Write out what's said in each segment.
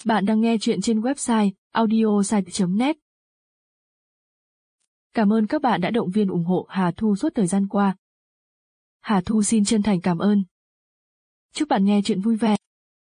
Bạn đang nghe chuyện trên website audiosite.net. Cảm ơn các bạn đã động viên ủng hộ Hà Thu suốt thời gian qua. Hà Thu xin chân thành cảm ơn. Chúc bạn nghe chuyện vui vẻ.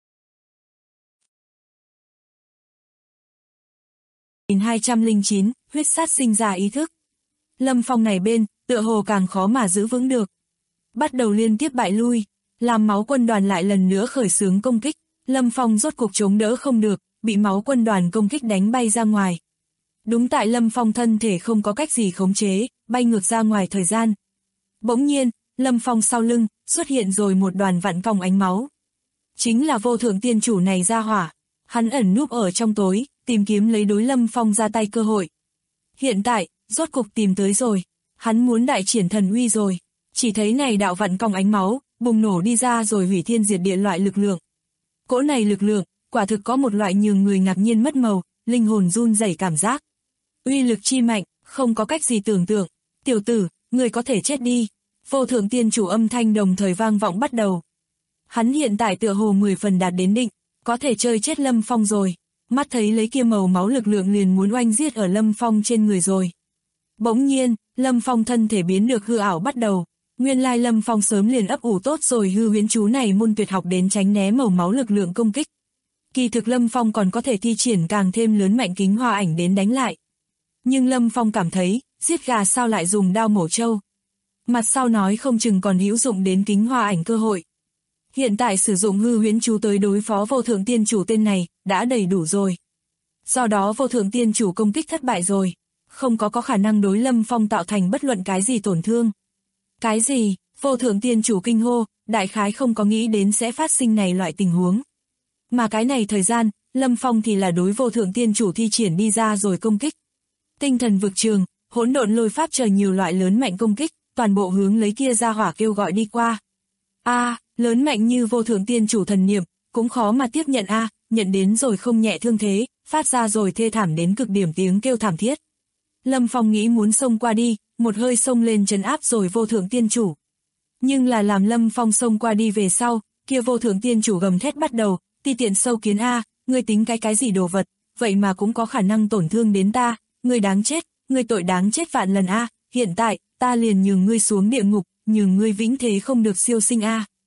1209, huyết sát sinh ra ý thức. Lâm Phong này bên, tựa hồ càng khó mà giữ vững được. Bắt đầu liên tiếp bại lui, làm máu quân đoàn lại lần nữa khởi xướng công kích. Lâm Phong rốt cuộc chống đỡ không được, bị máu quân đoàn công kích đánh bay ra ngoài. Đúng tại Lâm Phong thân thể không có cách gì khống chế, bay ngược ra ngoài thời gian. Bỗng nhiên, Lâm Phong sau lưng, xuất hiện rồi một đoàn vặn cong ánh máu. Chính là vô thượng tiên chủ này ra hỏa. Hắn ẩn núp ở trong tối, tìm kiếm lấy đối Lâm Phong ra tay cơ hội. Hiện tại, rốt cục tìm tới rồi. Hắn muốn đại triển thần uy rồi. Chỉ thấy này đạo vặn cong ánh máu, bùng nổ đi ra rồi hủy thiên diệt địa loại lực lượng. Cỗ này lực lượng, quả thực có một loại nhường người ngạc nhiên mất màu, linh hồn run rẩy cảm giác. Uy lực chi mạnh, không có cách gì tưởng tượng. Tiểu tử, người có thể chết đi. Vô thượng tiên chủ âm thanh đồng thời vang vọng bắt đầu. Hắn hiện tại tựa hồ 10 phần đạt đến định, có thể chơi chết Lâm Phong rồi. Mắt thấy lấy kia màu máu lực lượng liền muốn oanh giết ở Lâm Phong trên người rồi. Bỗng nhiên, Lâm Phong thân thể biến được hư ảo bắt đầu. Nguyên lai Lâm Phong sớm liền ấp ủ tốt rồi hư huyễn chú này môn tuyệt học đến tránh né màu máu lực lượng công kích. Kỳ thực Lâm Phong còn có thể thi triển càng thêm lớn mạnh kính hoa ảnh đến đánh lại. Nhưng Lâm Phong cảm thấy, giết gà sao lại dùng đao mổ trâu. Mặt sau nói không chừng còn hữu dụng đến kính hoa ảnh cơ hội. Hiện tại sử dụng hư huyễn chú tới đối phó vô thượng tiên chủ tên này, đã đầy đủ rồi. Do đó vô thượng tiên chủ công kích thất bại rồi. Không có khả năng đối Lâm Phong tạo thành bất luận cái gì tổn thương. Cái gì? Vô thượng tiên chủ kinh hô, đại khái không có nghĩ đến sẽ phát sinh này loại tình huống. Mà cái này thời gian, Lâm Phong thì là đối vô thượng tiên chủ thi triển đi ra rồi công kích. Tinh thần vực trường, hỗn độn lôi pháp chờ nhiều loại lớn mạnh công kích, toàn bộ hướng lấy kia ra hỏa kêu gọi đi qua. Lớn mạnh như vô thượng tiên chủ thần niệm, cũng khó mà tiếp nhận nhận đến rồi không nhẹ thương thế, phát ra rồi thê thảm đến cực điểm tiếng kêu thảm thiết. Lâm Phong nghĩ muốn xông qua đi, một hơi xông lên trấn áp rồi vô thượng tiên chủ. Nhưng là làm Lâm Phong xông qua đi về sau, kia vô thượng tiên chủ gầm thét bắt đầu, ti tiện sâu kiến ngươi tính cái gì đồ vật, vậy mà cũng có khả năng tổn thương đến ta, ngươi đáng chết, ngươi tội đáng chết vạn lần hiện tại, ta liền nhường ngươi xuống địa ngục, nhường ngươi vĩnh thế không được siêu sinh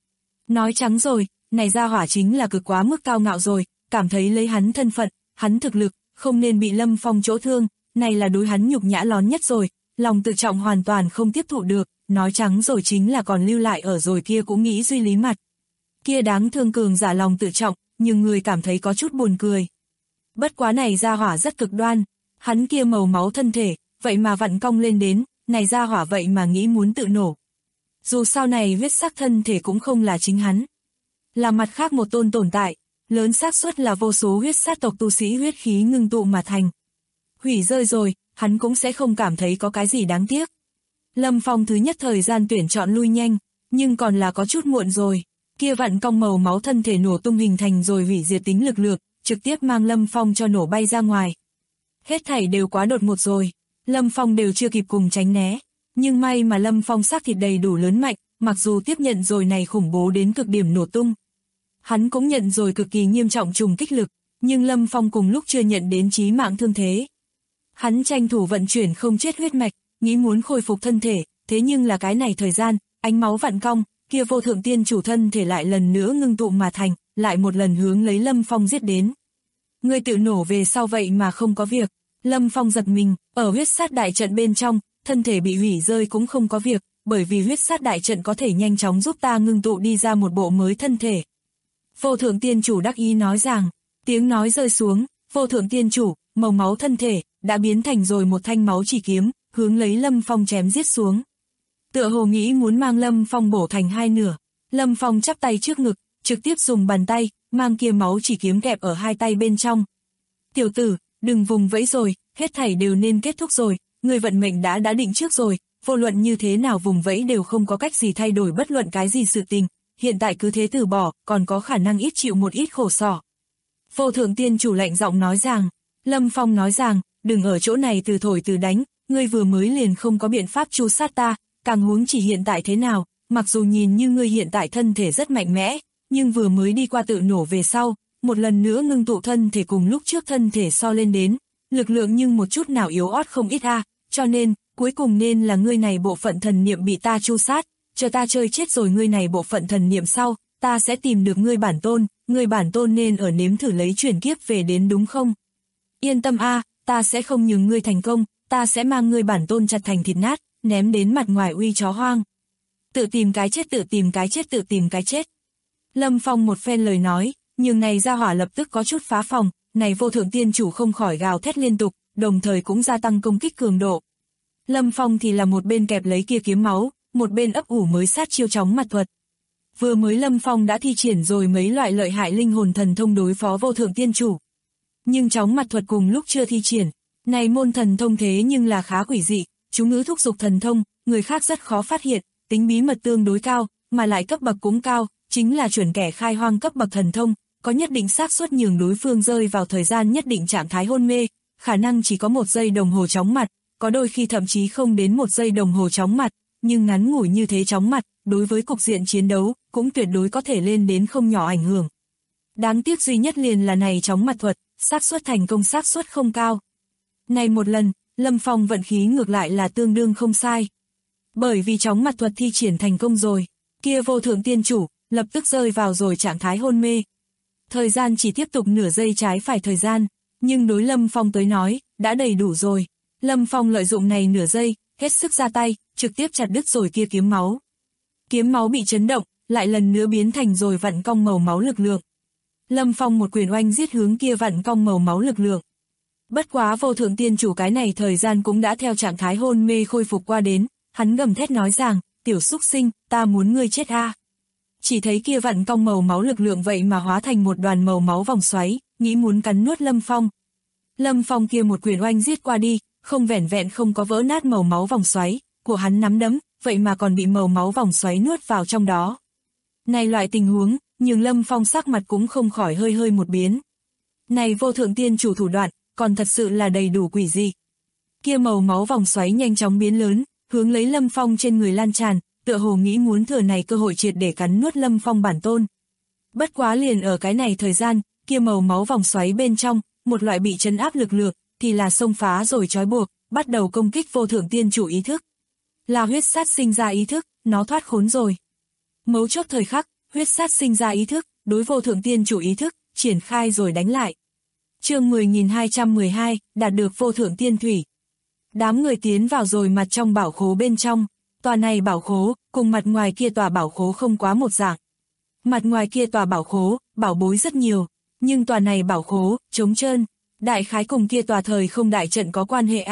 Nói trắng rồi, này ra hỏa chính là cực quá mức cao ngạo rồi, cảm thấy lấy hắn thân phận, hắn thực lực, không nên bị Lâm Phong chỗ thương, này là đối hắn nhục nhã lón nhất rồi, lòng tự trọng hoàn toàn không tiếp thụ được, nói trắng rồi chính là còn lưu lại ở rồi kia cũng nghĩ duy lý mặt. Kia đáng thương cường giả lòng tự trọng, nhưng người cảm thấy có chút buồn cười. Bất quá này ra hỏa rất cực đoan, hắn kia màu máu thân thể, vậy mà vặn cong lên đến, này ra hỏa vậy mà nghĩ muốn tự nổ. Dù sau này huyết sắc thân thể cũng không là chính hắn, là mặt khác một tôn tồn tại, lớn xác suất là vô số huyết sát tộc tu sĩ huyết khí ngưng tụ mà thành. Hủy rơi rồi, hắn cũng sẽ không cảm thấy có cái gì đáng tiếc. Lâm Phong thứ nhất thời gian tuyển chọn lui nhanh, nhưng còn là có chút muộn rồi. Kia vặn cong màu máu thân thể nổ tung hình thành rồi hủy diệt tính lực lượng, trực tiếp mang Lâm Phong cho nổ bay ra ngoài. Hết thảy đều quá đột ngột rồi, Lâm Phong đều chưa kịp cùng tránh né. Nhưng may mà Lâm Phong xác thịt đầy đủ lớn mạnh, mặc dù tiếp nhận rồi này khủng bố đến cực điểm nổ tung. Hắn cũng nhận rồi cực kỳ nghiêm trọng trùng kích lực, nhưng Lâm Phong cùng lúc chưa nhận đến chí mạng thương thế. Hắn tranh thủ vận chuyển không chết huyết mạch, nghĩ muốn khôi phục thân thể, thế nhưng là cái này thời gian, ánh máu vặn cong, kia vô thượng tiên chủ thân thể lại lần nữa ngưng tụ mà thành, lại một lần hướng lấy Lâm Phong giết đến. Ngươi tự nổ về sau vậy mà không có việc. Lâm Phong giật mình, ở huyết sát đại trận bên trong, thân thể bị hủy rơi cũng không có việc, bởi vì huyết sát đại trận có thể nhanh chóng giúp ta ngưng tụ đi ra một bộ mới thân thể. Vô thượng tiên chủ đắc ý nói rằng, tiếng nói rơi xuống, vô thượng tiên chủ, màu máu thân thể, đã biến thành rồi một thanh máu chỉ kiếm, hướng lấy Lâm Phong chém giết xuống. Tựa hồ nghĩ muốn mang Lâm Phong bổ thành hai nửa, Lâm Phong chắp tay trước ngực, trực tiếp dùng bàn tay, mang kia máu chỉ kiếm kẹp ở hai tay bên trong. Tiểu tử, đừng vùng vẫy rồi, hết thảy đều nên kết thúc rồi, người vận mệnh đã định trước rồi, vô luận như thế nào vùng vẫy đều không có cách gì thay đổi bất luận cái gì sự tình, hiện tại cứ thế từ bỏ, còn có khả năng ít chịu một ít khổ sở. Vô thượng tiên chủ lạnh giọng nói rằng, Lâm Phong nói rằng, đừng ở chỗ này từ thổi từ đánh, ngươi vừa mới liền không có biện pháp tru sát ta, càng huống chỉ hiện tại thế nào, mặc dù nhìn như ngươi hiện tại thân thể rất mạnh mẽ, nhưng vừa mới đi qua tự nổ về sau, một lần nữa ngưng tụ thân thể cùng lúc trước thân thể so lên đến, lực lượng nhưng một chút nào yếu ớt không ít cho nên, cuối cùng nên là ngươi này bộ phận thần niệm bị ta tru sát, chờ ta chơi chết rồi ngươi này bộ phận thần niệm sau, ta sẽ tìm được ngươi bản tôn nên ở nếm thử lấy chuyển kiếp về đến đúng không? Yên tâm ta sẽ không nhường ngươi thành công, ta sẽ mang ngươi bản tôn chặt thành thịt nát, ném đến mặt ngoài uy chó hoang. Tự tìm cái chết. Lâm Phong một phen lời nói, nhưng này gia hỏa lập tức có chút phá phòng, này vô thượng tiên chủ không khỏi gào thét liên tục, đồng thời cũng gia tăng công kích cường độ. Lâm Phong thì là một bên kẹp lấy kia kiếm máu, một bên ấp ủ mới sát chiêu chóng mặt thuật. Vừa mới Lâm Phong đã thi triển rồi mấy loại lợi hại linh hồn thần thông đối phó vô thượng tiên chủ. Nhưng chóng mặt thuật cùng lúc chưa thi triển, này môn thần thông thế nhưng là khá quỷ dị, chú ngữ thúc dục thần thông, người khác rất khó phát hiện, tính bí mật tương đối cao, mà lại cấp bậc cũng cao, chính là chuẩn kẻ khai hoang cấp bậc thần thông, có nhất định xác suất nhường đối phương rơi vào thời gian nhất định trạng thái hôn mê, khả năng chỉ có 1 giây đồng hồ chóng mặt, có đôi khi thậm chí không đến 1 giây đồng hồ chóng mặt, nhưng ngắn ngủi như thế chóng mặt, đối với cục diện chiến đấu, cũng tuyệt đối có thể lên đến không nhỏ ảnh hưởng. Đáng tiếc duy nhất liền là này chóng mặt thuật, xác suất thành công xác suất không cao. Này một lần, Lâm Phong vận khí ngược lại là tương đương không sai. Bởi vì chóng mặt thuật thi triển thành công rồi, kia vô thượng tiên chủ, lập tức rơi vào rồi trạng thái hôn mê. Thời gian chỉ tiếp tục nửa giây trái phải thời gian, nhưng đối Lâm Phong tới nói, đã đầy đủ rồi. Lâm Phong lợi dụng này nửa giây, hết sức ra tay, trực tiếp chặt đứt rồi kia kiếm máu. Kiếm máu bị chấn động, lại lần nữa biến thành rồi vặn cong màu máu lực lượng. Lâm Phong một quyền oanh giết hướng kia vặn cong màu máu lực lượng. Bất quá vô thượng tiên chủ cái này thời gian cũng đã theo trạng thái hôn mê khôi phục qua đến, hắn gầm thét nói rằng, tiểu xúc sinh, ta muốn ngươi chết Chỉ thấy kia vặn cong màu máu lực lượng vậy mà hóa thành một đoàn màu máu vòng xoáy, nghĩ muốn cắn nuốt Lâm Phong. Lâm Phong kia một quyền oanh giết qua đi, không vẻn vẹn không có vỡ nát màu máu vòng xoáy, của hắn nắm đấm, vậy mà còn bị màu máu vòng xoáy nuốt vào trong đó. Này loại tình huống, nhưng Lâm Phong sắc mặt cũng không khỏi hơi một biến. Này vô thượng tiên chủ thủ đoạn, còn thật sự là đầy đủ quỷ dị. Kia màu máu vòng xoáy nhanh chóng biến lớn, hướng lấy Lâm Phong trên người lan tràn, tựa hồ nghĩ muốn thừa này cơ hội triệt để cắn nuốt Lâm Phong bản tôn. Bất quá liền ở cái này thời gian, kia màu máu vòng xoáy bên trong, một loại bị trấn áp lực lượng, thì là xông phá rồi trói buộc, bắt đầu công kích vô thượng tiên chủ ý thức. Là huyết sát sinh ra ý thức, nó thoát khốn rồi. Mấu chốt thời khắc, huyết sát sinh ra ý thức, đối vô thượng tiên chủ ý thức, triển khai rồi đánh lại. Chương 10.212, đạt được vô thượng tiên thủy. Đám người tiến vào rồi mặt trong bảo khố bên trong, tòa này bảo khố, cùng mặt ngoài kia tòa bảo khố không quá một dạng. Mặt ngoài kia tòa bảo khố, bảo bối rất nhiều, nhưng tòa này bảo khố, trống trơn, đại khái cùng kia tòa thời không đại trận có quan hệ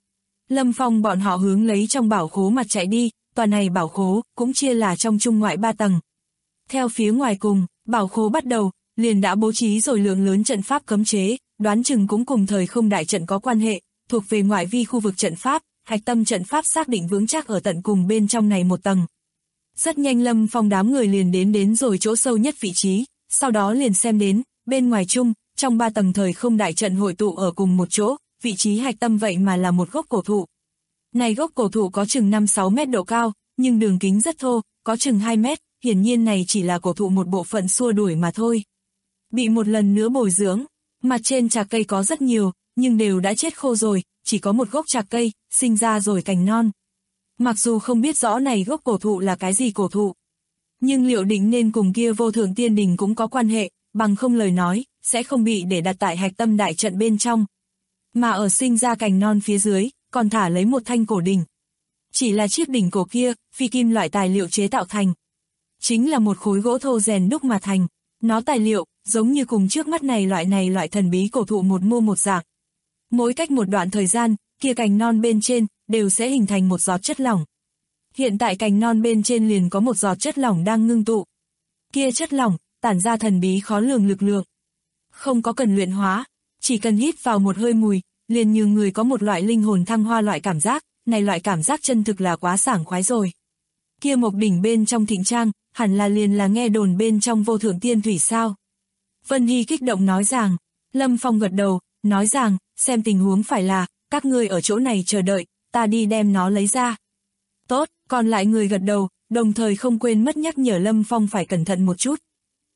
Lâm Phong bọn họ hướng lấy trong bảo khố mặt chạy đi, tòa này bảo khố, cũng chia là trong trung ngoại 3 tầng. Theo phía ngoài cùng, bảo khố bắt đầu, liền đã bố trí rồi lượng lớn trận pháp cấm chế, đoán chừng cũng cùng thời không đại trận có quan hệ, thuộc về ngoại vi khu vực trận pháp, hạch tâm trận pháp xác định vững chắc ở tận cùng bên trong này một tầng. Rất nhanh Lâm Phong đám người liền đến rồi chỗ sâu nhất vị trí, sau đó liền xem đến, bên ngoài chung, trong 3 tầng thời không đại trận hội tụ ở cùng một chỗ, vị trí hạch tâm vậy mà là một gốc cổ thụ. Này gốc cổ thụ có chừng 5-6 mét độ cao, nhưng đường kính rất thô, có chừng 2 mét, hiển nhiên này chỉ là cổ thụ một bộ phận xua đuổi mà thôi. Bị một lần nữa bồi dưỡng, mặt trên trạc cây có rất nhiều, nhưng đều đã chết khô rồi, chỉ có một gốc trạc cây, sinh ra rồi cành non. Mặc dù không biết rõ này gốc cổ thụ là cái gì cổ thụ, nhưng liệu định nên cùng kia vô thượng tiên đình cũng có quan hệ, bằng không lời nói, sẽ không bị để đặt tại hạch tâm đại trận bên trong. Mà ở sinh ra cành non phía dưới, còn thả lấy một thanh cổ đỉnh. Chỉ là chiếc đỉnh cổ kia, phi kim loại tài liệu chế tạo thành. Chính là một khối gỗ thô rèn đúc mà thành. Nó tài liệu, giống như cùng trước mắt này loại thần bí cổ thụ một mô một dạng. Mỗi cách một đoạn thời gian, kia cành non bên trên, đều sẽ hình thành một giọt chất lỏng. Hiện tại cành non bên trên liền có một giọt chất lỏng đang ngưng tụ. Kia chất lỏng, tản ra thần bí khó lường lực lượng. Không có cần luyện hóa, chỉ cần hít vào một hơi mùi, liền như người có một loại linh hồn thăng hoa loại cảm giác, này loại cảm giác chân thực là quá sảng khoái rồi. Kia mộc đỉnh bên trong thịnh trang, hẳn là liền là nghe đồn bên trong vô thượng tiên thủy sao. Vân Hy kích động nói rằng, Lâm Phong gật đầu, nói rằng, xem tình huống phải là, các ngươi ở chỗ này chờ đợi, ta đi đem nó lấy ra. Tốt, còn lại người gật đầu, đồng thời không quên mất nhắc nhở Lâm Phong phải cẩn thận một chút.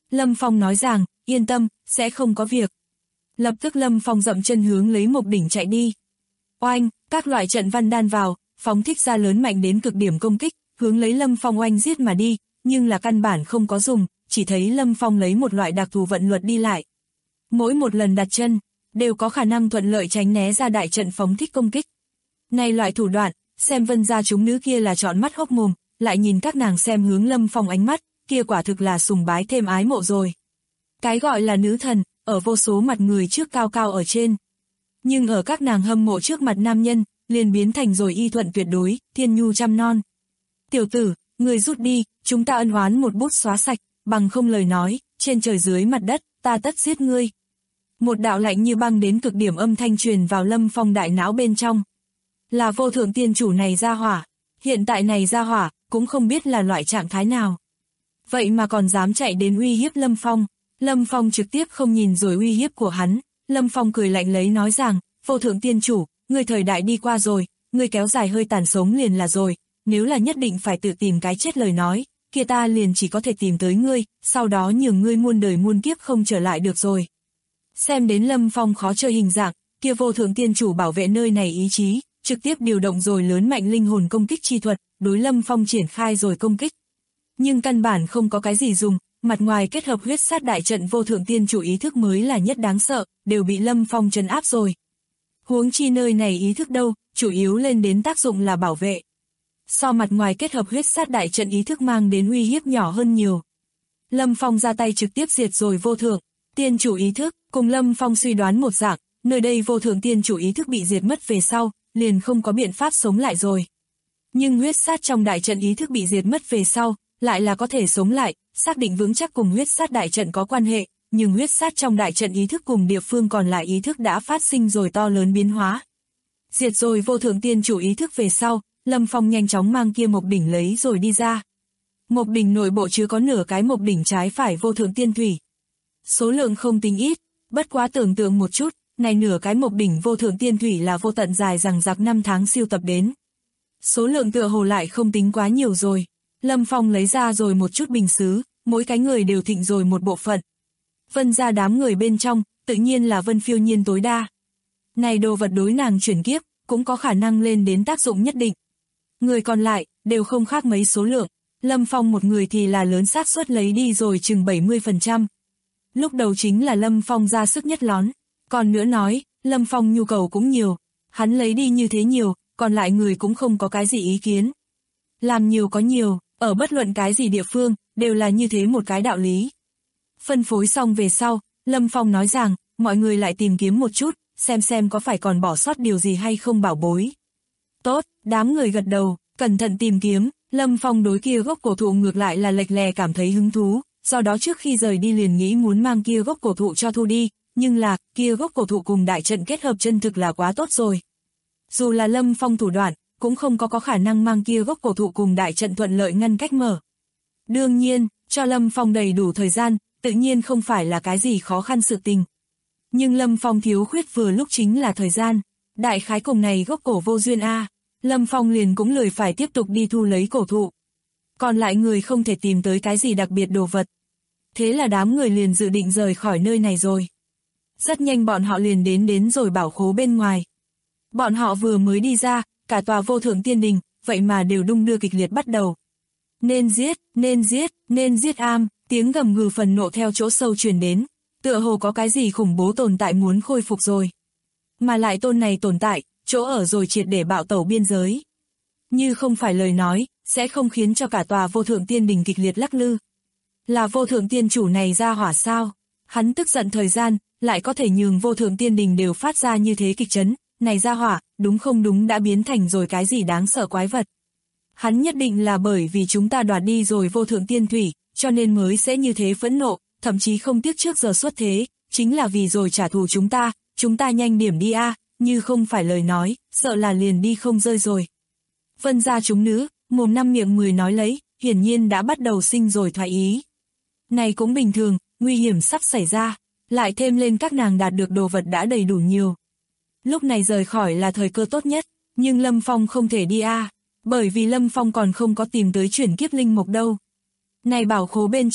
Lâm Phong nói rằng, yên tâm, sẽ không có việc. Lập tức Lâm Phong dậm chân hướng lấy Mộc đỉnh chạy đi. Oanh, các loại trận văn đan vào, phóng thích ra lớn mạnh đến cực điểm công kích, hướng lấy Lâm Phong oanh giết mà đi, nhưng là căn bản không có dùng, chỉ thấy Lâm Phong lấy một loại đặc thù vận luật đi lại. Mỗi một lần đặt chân, đều có khả năng thuận lợi tránh né ra đại trận phóng thích công kích. Này loại thủ đoạn, xem Vân gia chúng nữ kia là trọn mắt hốc mồm, lại nhìn các nàng xem hướng Lâm Phong ánh mắt, kia quả thực là sùng bái thêm ái mộ rồi. Cái gọi là nữ thần, ở vô số mặt người trước cao cao ở trên. Nhưng ở các nàng hâm mộ trước mặt nam nhân, liền biến thành rồi y thuận tuyệt đối, thiên nhu chăm non. Tiểu tử, người rút đi, chúng ta ân oán một bút xóa sạch, bằng không lời nói, trên trời dưới mặt đất, ta tất giết ngươi. Một đạo lạnh như băng đến cực điểm âm thanh truyền vào Lâm Phong đại não bên trong. Là vô thượng tiên chủ này ra hỏa, hiện tại này ra hỏa, cũng không biết là loại trạng thái nào. Vậy mà còn dám chạy đến uy hiếp Lâm Phong. Lâm Phong trực tiếp không nhìn rồi uy hiếp của hắn. Lâm Phong cười lạnh lấy nói rằng, vô thượng tiên chủ, ngươi thời đại đi qua rồi, ngươi kéo dài hơi tàn sống liền là rồi, nếu là nhất định phải tự tìm cái chết lời nói, kia ta liền chỉ có thể tìm tới ngươi, sau đó nhường ngươi muôn đời muôn kiếp không trở lại được rồi. Xem đến Lâm Phong khó chơi hình dạng, kia vô thượng tiên chủ bảo vệ nơi này ý chí, trực tiếp điều động rồi lớn mạnh linh hồn công kích chi thuật, đối Lâm Phong triển khai rồi công kích. Nhưng căn bản không có cái gì dùng, mặt ngoài kết hợp huyết sát đại trận vô thượng tiên chủ ý thức mới là nhất đáng sợ, đều bị Lâm Phong trấn áp rồi. Huống chi nơi này ý thức đâu, chủ yếu lên đến tác dụng là bảo vệ. So mặt ngoài kết hợp huyết sát đại trận ý thức mang đến uy hiếp nhỏ hơn nhiều. Lâm Phong ra tay trực tiếp diệt rồi vô thượng tiên chủ ý thức, cùng Lâm Phong suy đoán một dạng, nơi đây vô thượng tiên chủ ý thức bị diệt mất về sau, liền không có biện pháp sống lại rồi. Nhưng huyết sát trong đại trận ý thức bị diệt mất về sau, lại là có thể sống lại, xác định vững chắc cùng huyết sát đại trận có quan hệ, nhưng huyết sát trong đại trận ý thức cùng địa phương còn lại ý thức đã phát sinh rồi to lớn biến hóa. Diệt rồi vô thượng tiên chủ ý thức về sau, Lâm Phong nhanh chóng mang kia Mộc đỉnh lấy rồi đi ra. Mộc đỉnh nội bộ chứa có nửa cái Mộc đỉnh trái phải vô thượng tiên thủy. Số lượng không tính ít, bất quá tưởng tượng một chút, này nửa cái Mộc đỉnh vô thượng tiên thủy là vô tận dài rằng rạc 5 tháng siêu tập đến. Số lượng tựa hồ lại không tính quá nhiều rồi. Lâm Phong lấy ra rồi một chút bình sứ, mỗi cái người đều thịnh rồi một bộ phận. Vân ra đám người bên trong, tự nhiên là Vân phiêu nhiên tối đa. Này đồ vật đối nàng chuyển kiếp, cũng có khả năng lên đến tác dụng nhất định. Người còn lại, đều không khác mấy số lượng. Lâm Phong một người thì là lớn xác suất lấy đi rồi chừng 70%. Lúc đầu chính là Lâm Phong ra sức nhất lón. Còn nữa nói, Lâm Phong nhu cầu cũng nhiều. Hắn lấy đi như thế nhiều, còn lại người cũng không có cái gì ý kiến. Làm nhiều có nhiều, ở bất luận cái gì địa phương, đều là như thế một cái đạo lý. Phân phối xong về sau, Lâm Phong nói rằng, mọi người lại tìm kiếm một chút, xem có phải còn bỏ sót điều gì hay không bảo bối. Tốt, đám người gật đầu, cẩn thận tìm kiếm, Lâm Phong đối kia gốc cổ thụ ngược lại là lệch lè cảm thấy hứng thú, do đó trước khi rời đi liền nghĩ muốn mang kia gốc cổ thụ cho thu đi, nhưng là, kia gốc cổ thụ cùng đại trận kết hợp chân thực là quá tốt rồi. Dù là Lâm Phong thủ đoạn, cũng không có khả năng mang kia gốc cổ thụ cùng đại trận thuận lợi ngăn cách mở. Đương nhiên, cho Lâm Phong đầy đủ thời gian, tự nhiên không phải là cái gì khó khăn sự tình. Nhưng Lâm Phong thiếu khuyết vừa lúc chính là thời gian, đại khái cùng này gốc cổ vô duyên a. Lâm Phong liền cũng lười phải tiếp tục đi thu lấy cổ thụ. Còn lại người không thể tìm tới cái gì đặc biệt đồ vật. Thế là đám người liền dự định rời khỏi nơi này rồi. Rất nhanh bọn họ liền đến rồi bảo khố bên ngoài. Bọn họ vừa mới đi ra, cả tòa vô thượng tiên đình, vậy mà đều đung đưa kịch liệt bắt đầu. Nên giết, nên giết, nên giết am, tiếng gầm gừ phần nộ theo chỗ sâu truyền đến. Tựa hồ có cái gì khủng bố tồn tại muốn khôi phục rồi. Mà lại tôn này tồn tại, chỗ ở rồi triệt để bạo tẩu biên giới. Như không phải lời nói, sẽ không khiến cho cả tòa vô thượng tiên đình kịch liệt lắc lư. Là vô thượng tiên chủ này ra hỏa sao? Hắn tức giận thời gian, lại có thể nhường vô thượng tiên đình đều phát ra như thế kịch chấn. Này ra hỏa, đúng không đúng đã biến thành rồi cái gì đáng sợ quái vật. Hắn nhất định là bởi vì chúng ta đoạt đi rồi vô thượng tiên thủy, cho nên mới sẽ như thế phẫn nộ, thậm chí không tiếc trước giờ xuất thế, chính là vì rồi trả thù chúng ta nhanh điểm đi a, như không phải lời nói, sợ là liền đi không rơi rồi. Vân gia chúng nữ, mồm năm miệng 10 nói lấy, hiển nhiên đã bắt đầu sinh rồi thoái ý. Này cũng bình thường, nguy hiểm sắp xảy ra, lại thêm lên các nàng đạt được đồ vật đã đầy đủ nhiều. Lúc này rời khỏi là thời cơ tốt nhất, nhưng Lâm Phong không thể đi a, bởi vì Lâm Phong còn không có tìm tới chuyển kiếp linh mục đâu. Này bảo khố bên trong,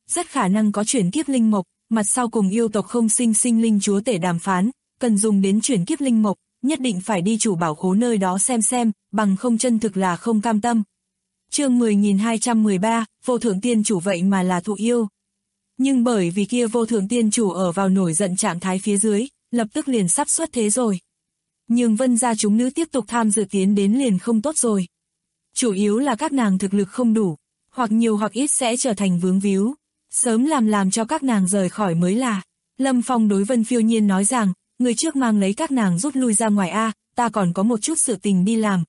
rất khả năng có chuyển kiếp linh mộc, mặt sau cùng yêu tộc không sinh sinh linh chúa tể đàm phán, cần dùng đến chuyển kiếp linh mộc, nhất định phải đi chủ bảo khố nơi đó xem, bằng không chân thực là không cam tâm. Chương 10.213, vô thượng tiên chủ vậy mà là thụ yêu. Nhưng bởi vì kia vô thượng tiên chủ ở vào nổi giận trạng thái phía dưới, lập tức liền sắp xuất thế rồi. Nhưng Vân gia chúng nữ tiếp tục tham dự tiến đến liền không tốt rồi. Chủ yếu là các nàng thực lực không đủ, hoặc nhiều hoặc ít sẽ trở thành vướng víu. Sớm làm cho các nàng rời khỏi mới là. Lâm Phong đối Vân Phiêu Nhiên nói rằng, người trước mang lấy các nàng rút lui ra ngoài a, ta còn có một chút sự tình đi làm.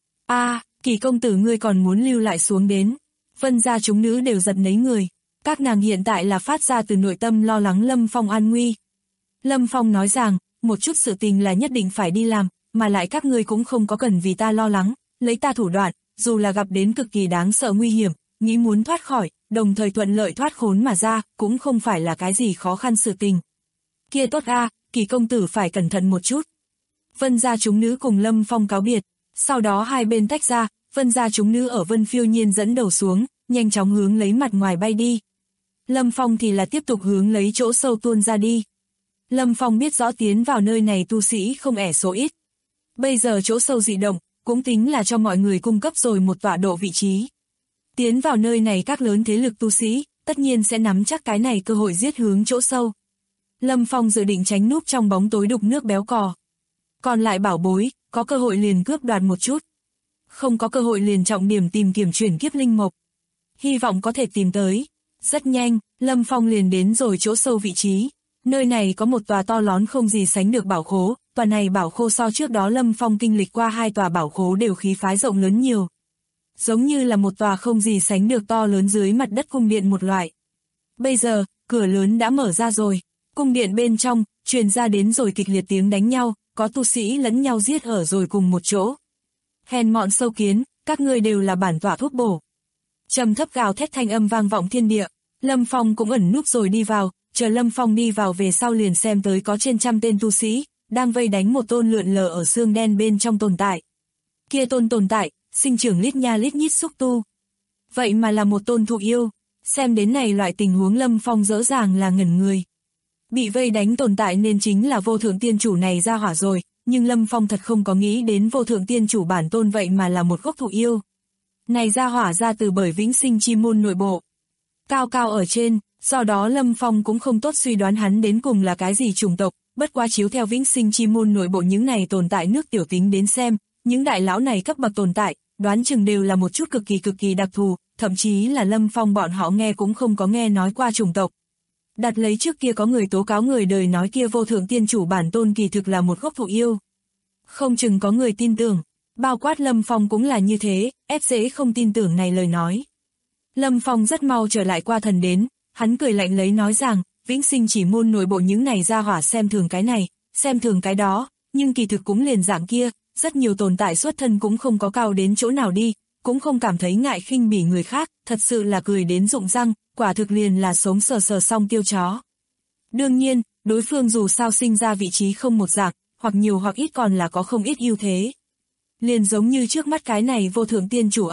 Kỳ công tử ngươi còn muốn lưu lại xuống đến. Vân gia chúng nữ đều giật nấy người. Các nàng hiện tại là phát ra từ nội tâm lo lắng Lâm Phong an nguy. Lâm Phong nói rằng, một chút sự tình là nhất định phải đi làm, mà lại các ngươi cũng không có cần vì ta lo lắng, lấy ta thủ đoạn, dù là gặp đến cực kỳ đáng sợ nguy hiểm, nghĩ muốn thoát khỏi, đồng thời thuận lợi thoát khốn mà ra, cũng không phải là cái gì khó khăn sự tình. Kia tốt Kỳ công tử phải cẩn thận một chút. Vân gia chúng nữ cùng Lâm Phong cáo biệt, sau đó hai bên tách ra, Vân gia chúng nữ ở Vân Phiêu Nhiên dẫn đầu xuống, nhanh chóng hướng lấy mặt ngoài bay đi. Lâm Phong thì là tiếp tục hướng lấy chỗ sâu tuôn ra đi. Lâm Phong biết rõ tiến vào nơi này tu sĩ không ẻ số ít. Bây giờ chỗ sâu dị động, cũng tính là cho mọi người cung cấp rồi một tọa độ vị trí. Tiến vào nơi này các lớn thế lực tu sĩ, tất nhiên sẽ nắm chắc cái này cơ hội giết hướng chỗ sâu. Lâm Phong dự định tránh núp trong bóng tối đục nước béo cò. Còn lại bảo bối, có cơ hội liền cướp đoạt một chút. Không có cơ hội liền trọng điểm tìm kiếm chuyển kiếp linh mộc. Hy vọng có thể tìm tới. Rất nhanh, Lâm Phong liền đến rồi chỗ sâu vị trí. Nơi này có một tòa to lớn không gì sánh được bảo khố, tòa này bảo khố so trước đó Lâm Phong kinh lịch qua hai tòa bảo khố đều khí phái rộng lớn nhiều. Giống như là một tòa không gì sánh được to lớn dưới mặt đất cung điện một loại. Bây giờ, cửa lớn đã mở ra rồi, cung điện bên trong, truyền ra đến rồi kịch liệt tiếng đánh nhau, có tu sĩ lẫn nhau giết ở rồi cùng một chỗ. Hèn mọn sâu kiến, các ngươi đều là bản tọa thuốc bổ. Trầm thấp gào thét thanh âm vang vọng thiên địa, Lâm Phong cũng ẩn núp rồi đi vào, chờ Lâm Phong đi vào về sau liền xem tới có trên trăm tên tu sĩ, đang vây đánh một tôn lượn lờ ở xương đen bên trong tồn tại. Kia tôn tồn tại, sinh trưởng lít nha lít nhít xúc tu. Vậy mà là một tôn thụ yêu, xem đến này loại tình huống Lâm Phong rõ ràng là ngẩn người. Bị vây đánh tồn tại nên chính là vô thượng tiên chủ này ra hỏa rồi, nhưng Lâm Phong thật không có nghĩ đến vô thượng tiên chủ bản tôn vậy mà là một gốc thụ yêu. Này ra hỏa ra từ bởi vĩnh sinh chi môn nội bộ. Cao cao ở trên, do đó Lâm Phong cũng không tốt suy đoán hắn đến cùng là cái gì chủng tộc, bất quá chiếu theo vĩnh sinh chi môn nội bộ những này tồn tại nước tiểu tính đến xem, những đại lão này cấp bậc tồn tại, đoán chừng đều là một chút cực kỳ đặc thù, thậm chí là Lâm Phong bọn họ nghe cũng không có nghe nói qua chủng tộc. Đặt lấy trước kia có người tố cáo người đời nói kia vô thượng tiên chủ bản tôn kỳ thực là một gốc thụ yêu. Không chừng có người tin tưởng, bao quát Lâm Phong cũng là như thế, ép dễ không tin tưởng này lời nói. Lâm Phong rất mau trở lại qua thần đến, hắn cười lạnh lấy nói rằng, vĩnh sinh chỉ môn nội bộ những này ra hỏa xem thường cái này, xem thường cái đó, nhưng kỳ thực cũng liền dạng kia, rất nhiều tồn tại xuất thân cũng không có cao đến chỗ nào đi, cũng không cảm thấy ngại khinh bỉ người khác, thật sự là cười đến rụng răng, quả thực liền là sống sờ song tiêu chó. Đương nhiên, đối phương dù sao sinh ra vị trí không một dạng, hoặc nhiều hoặc ít còn là có không ít ưu thế. Liền giống như trước mắt cái này vô thượng tiên chủ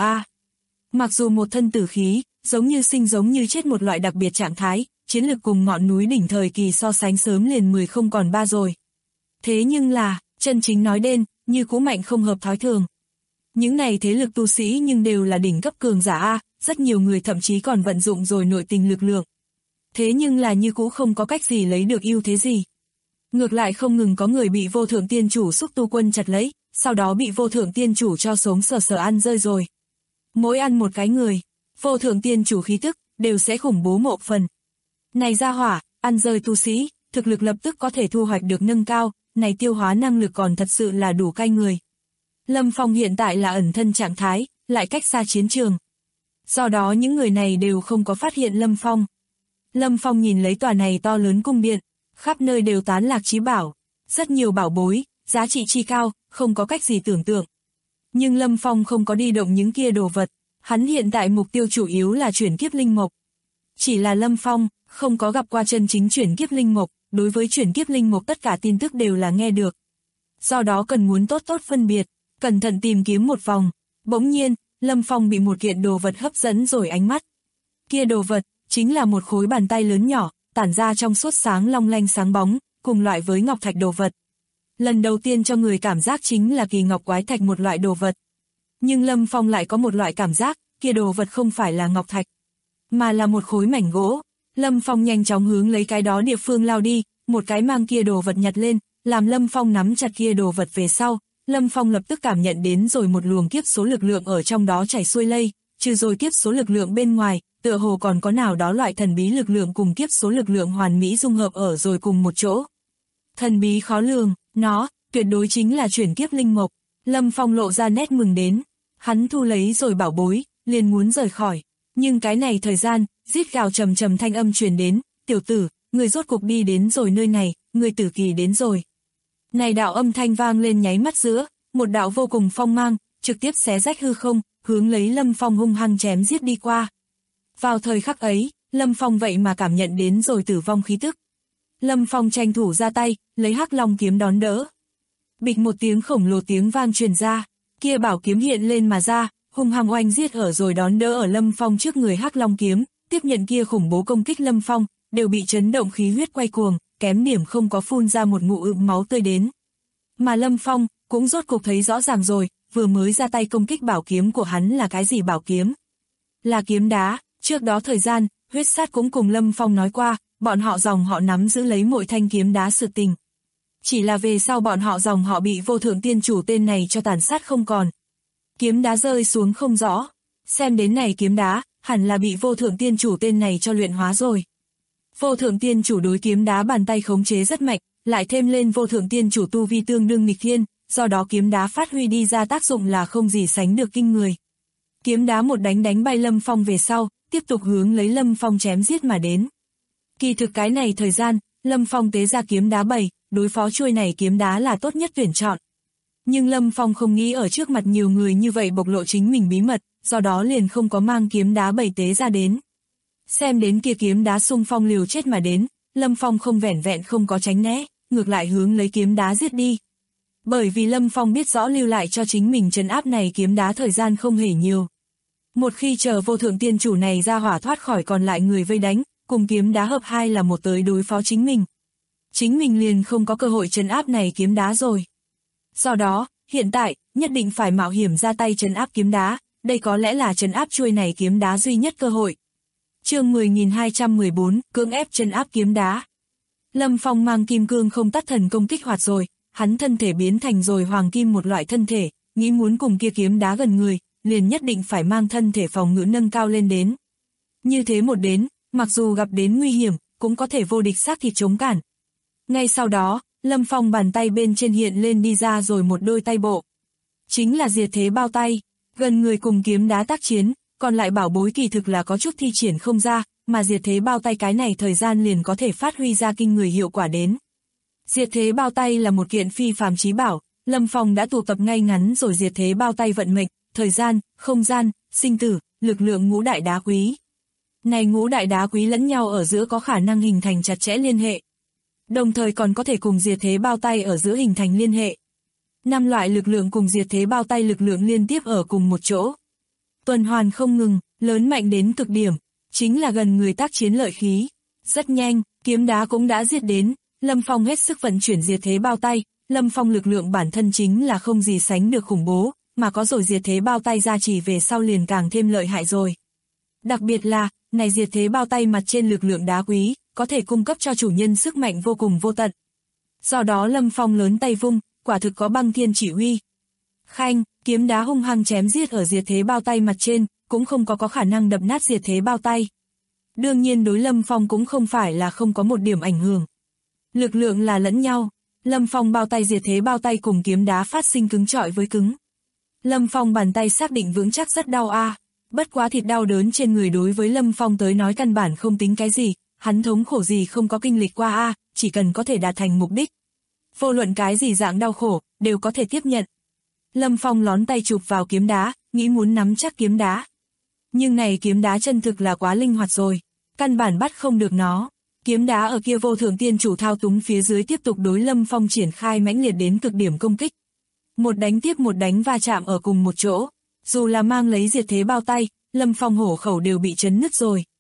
Mặc dù một thân tử khí, giống như sinh giống như chết một loại đặc biệt trạng thái, chiến lực cùng ngọn núi đỉnh thời kỳ so sánh sớm liền 10 không còn 3 rồi. Thế nhưng là, chân chính nói đến, như cũ mạnh không hợp thói thường. Những này thế lực tu sĩ nhưng đều là đỉnh cấp cường giả rất nhiều người thậm chí còn vận dụng rồi nội tình lực lượng. Thế nhưng là như cũ không có cách gì lấy được ưu thế gì. Ngược lại không ngừng có người bị vô thượng tiên chủ xúc tu quân chặt lấy, sau đó bị vô thượng tiên chủ cho sống sờ ăn rơi rồi. Mỗi ăn một cái người, vô thượng tiên chủ khí tức, đều sẽ khủng bố một phần. Này ra hỏa, ăn rơi tu sĩ, thực lực lập tức có thể thu hoạch được nâng cao, này tiêu hóa năng lực còn thật sự là đủ cay người. Lâm Phong hiện tại là ẩn thân trạng thái, lại cách xa chiến trường. Do đó những người này đều không có phát hiện Lâm Phong. Lâm Phong nhìn lấy tòa này to lớn cung điện, khắp nơi đều tán lạc chí bảo, rất nhiều bảo bối, giá trị chi cao, không có cách gì tưởng tượng. Nhưng Lâm Phong không có đi động những kia đồ vật, hắn hiện tại mục tiêu chủ yếu là chuyển kiếp linh mộc. Chỉ là Lâm Phong, không có gặp qua chân chính chuyển kiếp linh mộc, đối với chuyển kiếp linh mộc tất cả tin tức đều là nghe được. Do đó cần muốn tốt phân biệt, cẩn thận tìm kiếm một vòng, bỗng nhiên, Lâm Phong bị một kiện đồ vật hấp dẫn rồi ánh mắt. Kia đồ vật, chính là một khối bàn tay lớn nhỏ, tản ra trong suốt sáng long lanh sáng bóng, cùng loại với ngọc thạch đồ vật. Lần đầu tiên cho người cảm giác chính là kỳ ngọc quái thạch một loại đồ vật. Nhưng Lâm Phong lại có một loại cảm giác, kia đồ vật không phải là ngọc thạch, mà là một khối mảnh gỗ. Lâm Phong nhanh chóng hướng lấy cái đó địa phương lao đi, một cái mang kia đồ vật nhặt lên, làm Lâm Phong nắm chặt kia đồ vật về sau, Lâm Phong lập tức cảm nhận đến rồi một luồng kiếp số lực lượng ở trong đó chảy xuôi lây, trừ rồi kiếp số lực lượng bên ngoài, tựa hồ còn có nào đó loại thần bí lực lượng cùng kiếp số lực lượng hoàn mỹ dung hợp ở rồi cùng một chỗ. Thần bí khó lường, nó, tuyệt đối chính là chuyển kiếp linh mộc. Lâm Phong lộ ra nét mừng đến, hắn thu lấy rồi bảo bối, liền muốn rời khỏi. Nhưng cái này thời gian, rít gào trầm trầm thanh âm truyền đến, tiểu tử, người rốt cục đi đến rồi nơi này, người tử kỳ đến rồi. Này đạo âm thanh vang lên nháy mắt giữa, một đạo vô cùng phong mang, trực tiếp xé rách hư không, hướng lấy Lâm Phong hung hăng chém giết đi qua. Vào thời khắc ấy, Lâm Phong vậy mà cảm nhận đến rồi tử vong khí tức. Lâm Phong tranh thủ ra tay, lấy Hắc Long kiếm đón đỡ. Bịch một tiếng khổng lồ tiếng vang truyền ra, kia bảo kiếm hiện lên mà ra, hung hăng oanh giết ở rồi đón đỡ ở Lâm Phong trước người Hắc Long kiếm, tiếp nhận kia khủng bố công kích Lâm Phong, đều bị chấn động khí huyết quay cuồng, kém điểm không có phun ra một ngụm máu tươi đến. Mà Lâm Phong cũng rốt cục thấy rõ ràng rồi, vừa mới ra tay công kích bảo kiếm của hắn là cái gì bảo kiếm? Là kiếm đá. Trước đó thời gian, Huyết Sát cũng cùng Lâm Phong nói qua, bọn họ dòng họ nắm giữ lấy mỗi thanh kiếm đá sự tình. Chỉ là về sau bọn họ dòng họ bị vô thượng tiên chủ tên này cho tàn sát không còn. Kiếm đá rơi xuống không rõ. Xem đến này kiếm đá, hẳn là bị vô thượng tiên chủ tên này cho luyện hóa rồi. Vô thượng tiên chủ đối kiếm đá bàn tay khống chế rất mạnh, lại thêm lên vô thượng tiên chủ tu vi tương đương nghịch thiên, do đó kiếm đá phát huy đi ra tác dụng là không gì sánh được kinh người. Kiếm đá một đánh bay Lâm Phong về sau, tiếp tục hướng lấy Lâm Phong chém giết mà đến. Kỳ thực cái này thời gian, Lâm Phong tế ra kiếm đá 7, đối phó chuôi này kiếm đá là tốt nhất tuyển chọn. Nhưng Lâm Phong không nghĩ ở trước mặt nhiều người như vậy bộc lộ chính mình bí mật, do đó liền không có mang kiếm đá 7 tế ra đến. Xem đến kia kiếm đá xung phong liều chết mà đến, Lâm Phong không vẻn vẹn không có tránh né, ngược lại hướng lấy kiếm đá giết đi. Bởi vì Lâm Phong biết rõ lưu lại cho chính mình trấn áp này kiếm đá thời gian không hề nhiều. Một khi chờ vô thượng tiên chủ này ra hỏa thoát khỏi còn lại người vây đánh, cùng kiếm đá hợp hai là một tới đối phó chính mình. Chính mình liền không có cơ hội trấn áp này kiếm đá rồi. Do đó, hiện tại, nhất định phải mạo hiểm ra tay trấn áp kiếm đá, đây có lẽ là trấn áp chuôi này kiếm đá duy nhất cơ hội. Chương 10.214, cưỡng ép trấn áp kiếm đá. Lâm Phong mang kim cương không tắt thần công kích hoạt rồi, hắn thân thể biến thành rồi hoàng kim một loại thân thể, nghĩ muốn cùng kia kiếm đá gần người, liền nhất định phải mang thân thể phòng ngự nâng cao lên đến. Như thế một đến, mặc dù gặp đến nguy hiểm, cũng có thể vô địch xác thịt chống cản. Ngay sau đó, Lâm Phong bàn tay bên trên hiện lên đi ra rồi một đôi tay bộ. Chính là diệt thế bao tay, gần người cùng kiếm đá tác chiến, còn lại bảo bối kỳ thực là có chút thi triển không ra, mà diệt thế bao tay cái này thời gian liền có thể phát huy ra kinh người hiệu quả đến. Diệt thế bao tay là một kiện phi phàm chí bảo, Lâm Phong đã tụ tập ngay ngắn rồi diệt thế bao tay vận mệnh, thời gian, không gian, sinh tử, lực lượng ngũ đại đá quý. Này ngũ đại đá quý lẫn nhau ở giữa có khả năng hình thành chặt chẽ liên hệ. Đồng thời còn có thể cùng diệt thế bao tay ở giữa hình thành liên hệ. 5 loại lực lượng cùng diệt thế bao tay lực lượng liên tiếp ở cùng một chỗ. Tuần hoàn không ngừng, lớn mạnh đến cực điểm, chính là gần người tác chiến lợi khí. Rất nhanh, kiếm đá cũng đã giết đến, Lâm Phong hết sức vận chuyển diệt thế bao tay, Lâm Phong lực lượng bản thân chính là không gì sánh được khủng bố, mà có rồi diệt thế bao tay ra chỉ về sau liền càng thêm lợi hại rồi. Đặc biệt là, này diệt thế bao tay mặt trên lực lượng đá quý, có thể cung cấp cho chủ nhân sức mạnh vô cùng vô tận. Do đó Lâm Phong lớn tay vung, quả thực có băng thiên chỉ huy. Khanh, kiếm đá hung hăng chém giết ở diệt thế bao tay mặt trên, cũng không có khả năng đập nát diệt thế bao tay. Đương nhiên đối Lâm Phong cũng không phải là không có một điểm ảnh hưởng. Lực lượng là lẫn nhau, Lâm Phong bao tay diệt thế bao tay cùng kiếm đá phát sinh cứng chọi với cứng. Lâm Phong bàn tay xác định vững chắc rất đau a, bất quá thịt đau đớn trên người đối với Lâm Phong tới nói căn bản không tính cái gì, hắn thống khổ gì không có kinh lịch qua a, chỉ cần có thể đạt thành mục đích. Vô luận cái gì dạng đau khổ, đều có thể tiếp nhận. Lâm Phong lón tay chụp vào kiếm đá, nghĩ muốn nắm chắc kiếm đá. Nhưng này kiếm đá chân thực là quá linh hoạt rồi, căn bản bắt không được nó. Kiếm đá ở kia vô thượng tiên chủ thao túng phía dưới tiếp tục đối Lâm Phong triển khai mãnh liệt đến cực điểm công kích. Một đánh tiếp một đánh va chạm ở cùng một chỗ, dù là mang lấy diệt thế bao tay, Lâm Phong hổ khẩu đều bị chấn nứt rồi.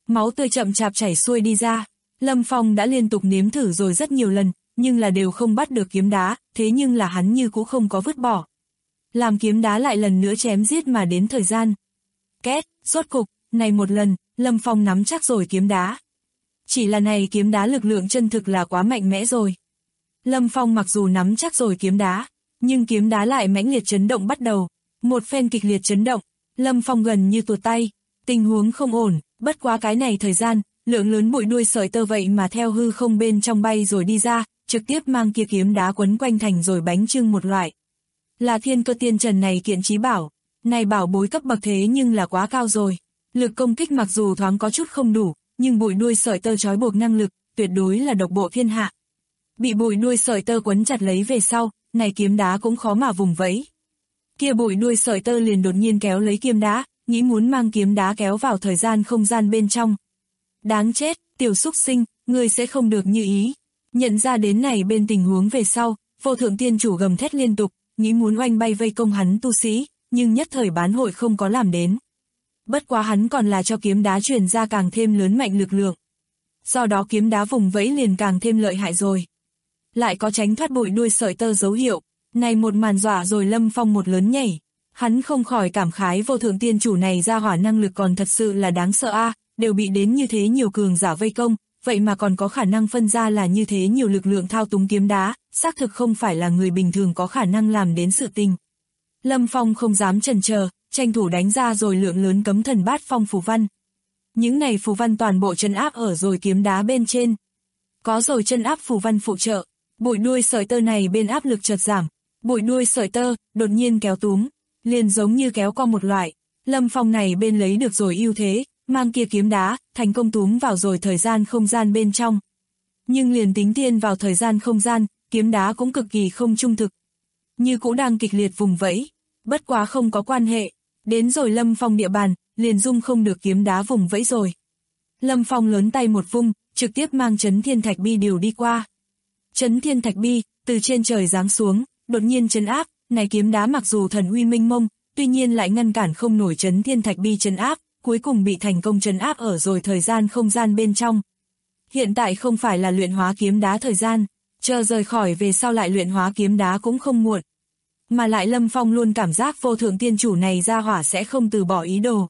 máu tươi chậm chạp chảy xuôi đi ra. Lâm Phong đã liên tục nếm thử rồi rất nhiều lần, nhưng là đều không bắt được kiếm đá, thế nhưng là hắn như cũng không có vứt bỏ. Làm kiếm đá lại lần nữa chém giết mà đến thời gian. Két, rốt cục, này một lần, Lâm Phong nắm chắc rồi kiếm đá. Chỉ là này kiếm đá lực lượng chân thực là quá mạnh mẽ rồi. Lâm Phong mặc dù nắm chắc rồi kiếm đá, nhưng kiếm đá lại mãnh liệt chấn động bắt đầu. Một phen kịch liệt chấn động, Lâm Phong gần như tuột tay, tình huống không ổn, bất quá cái này thời gian, lượng lớn bụi đuôi sợi tơ vậy mà theo hư không bên trong bay rồi đi ra, trực tiếp mang kia kiếm đá quấn quanh thành rồi bánh trưng một loại. Là thiên cơ tiên trần này kiện chí bảo, này bảo bối cấp bậc thế nhưng là quá cao rồi. Lực công kích mặc dù thoáng có chút không đủ, nhưng bụi đuôi sợi tơ trói buộc năng lực, tuyệt đối là độc bộ thiên hạ. Bị bụi đuôi sợi tơ quấn chặt lấy về sau, này kiếm đá cũng khó mà vùng vẫy. Kia bụi đuôi sợi tơ liền đột nhiên kéo lấy kiếm đá, nghĩ muốn mang kiếm đá kéo vào thời gian không gian bên trong. Đáng chết, tiểu xúc sinh, ngươi sẽ không được như ý. Nhận ra đến này bên tình huống về sau, vô thượng tiên chủ gầm thét liên tục, nghĩ muốn oanh bay vây công hắn tu sĩ, nhưng nhất thời bán hội không có làm đến. Bất quá hắn còn là cho kiếm đá truyền ra càng thêm lớn mạnh lực lượng. Do đó kiếm đá vùng vẫy liền càng thêm lợi hại rồi. Lại có tránh thoát bụi đuôi sợi tơ dấu hiệu, này một màn dọa rồi Lâm Phong một lớn nhảy. Hắn không khỏi cảm khái vô thượng tiên chủ này ra hỏa năng lực còn thật sự là đáng sợ a, đều bị đến như thế nhiều cường giả vây công, vậy mà còn có khả năng phân ra là như thế nhiều lực lượng thao túng kiếm đá, xác thực không phải là người bình thường có khả năng làm đến sự tình. Lâm Phong không dám chần chờ, tranh thủ đánh ra rồi lượng lớn cấm thần bát phong phù văn. Những này phù văn toàn bộ trấn áp ở rồi kiếm đá bên trên. Có rồi chân áp phù văn phụ trợ, bụi đuôi sợi tơ này bên áp lực chợt giảm, bụi đuôi sợi tơ đột nhiên kéo túm, liền giống như kéo co một loại. Lâm Phong này bên lấy được rồi ưu thế, mang kia kiếm đá, thành công túm vào rồi thời gian không gian bên trong. Nhưng liền tính tiên vào thời gian không gian, kiếm đá cũng cực kỳ không trung thực. Như cũng đang kịch liệt vùng vẫy, bất quá không có quan hệ, đến rồi Lâm Phong địa bàn, liền dung không được kiếm đá vùng vẫy rồi. Lâm Phong lớn tay một vung, trực tiếp mang Chấn Thiên Thạch Bi điều đi qua. Chấn Thiên Thạch Bi, từ trên trời giáng xuống, đột nhiên trấn áp, này kiếm đá mặc dù thần uy minh mông, tuy nhiên lại ngăn cản không nổi Chấn Thiên Thạch Bi trấn áp, cuối cùng bị thành công trấn áp ở rồi thời gian không gian bên trong. Hiện tại không phải là luyện hóa kiếm đá thời gian, chờ rời khỏi về sau lại luyện hóa kiếm đá cũng không muộn. Mà lại Lâm Phong luôn cảm giác vô thượng tiên chủ này ra hỏa sẽ không từ bỏ ý đồ.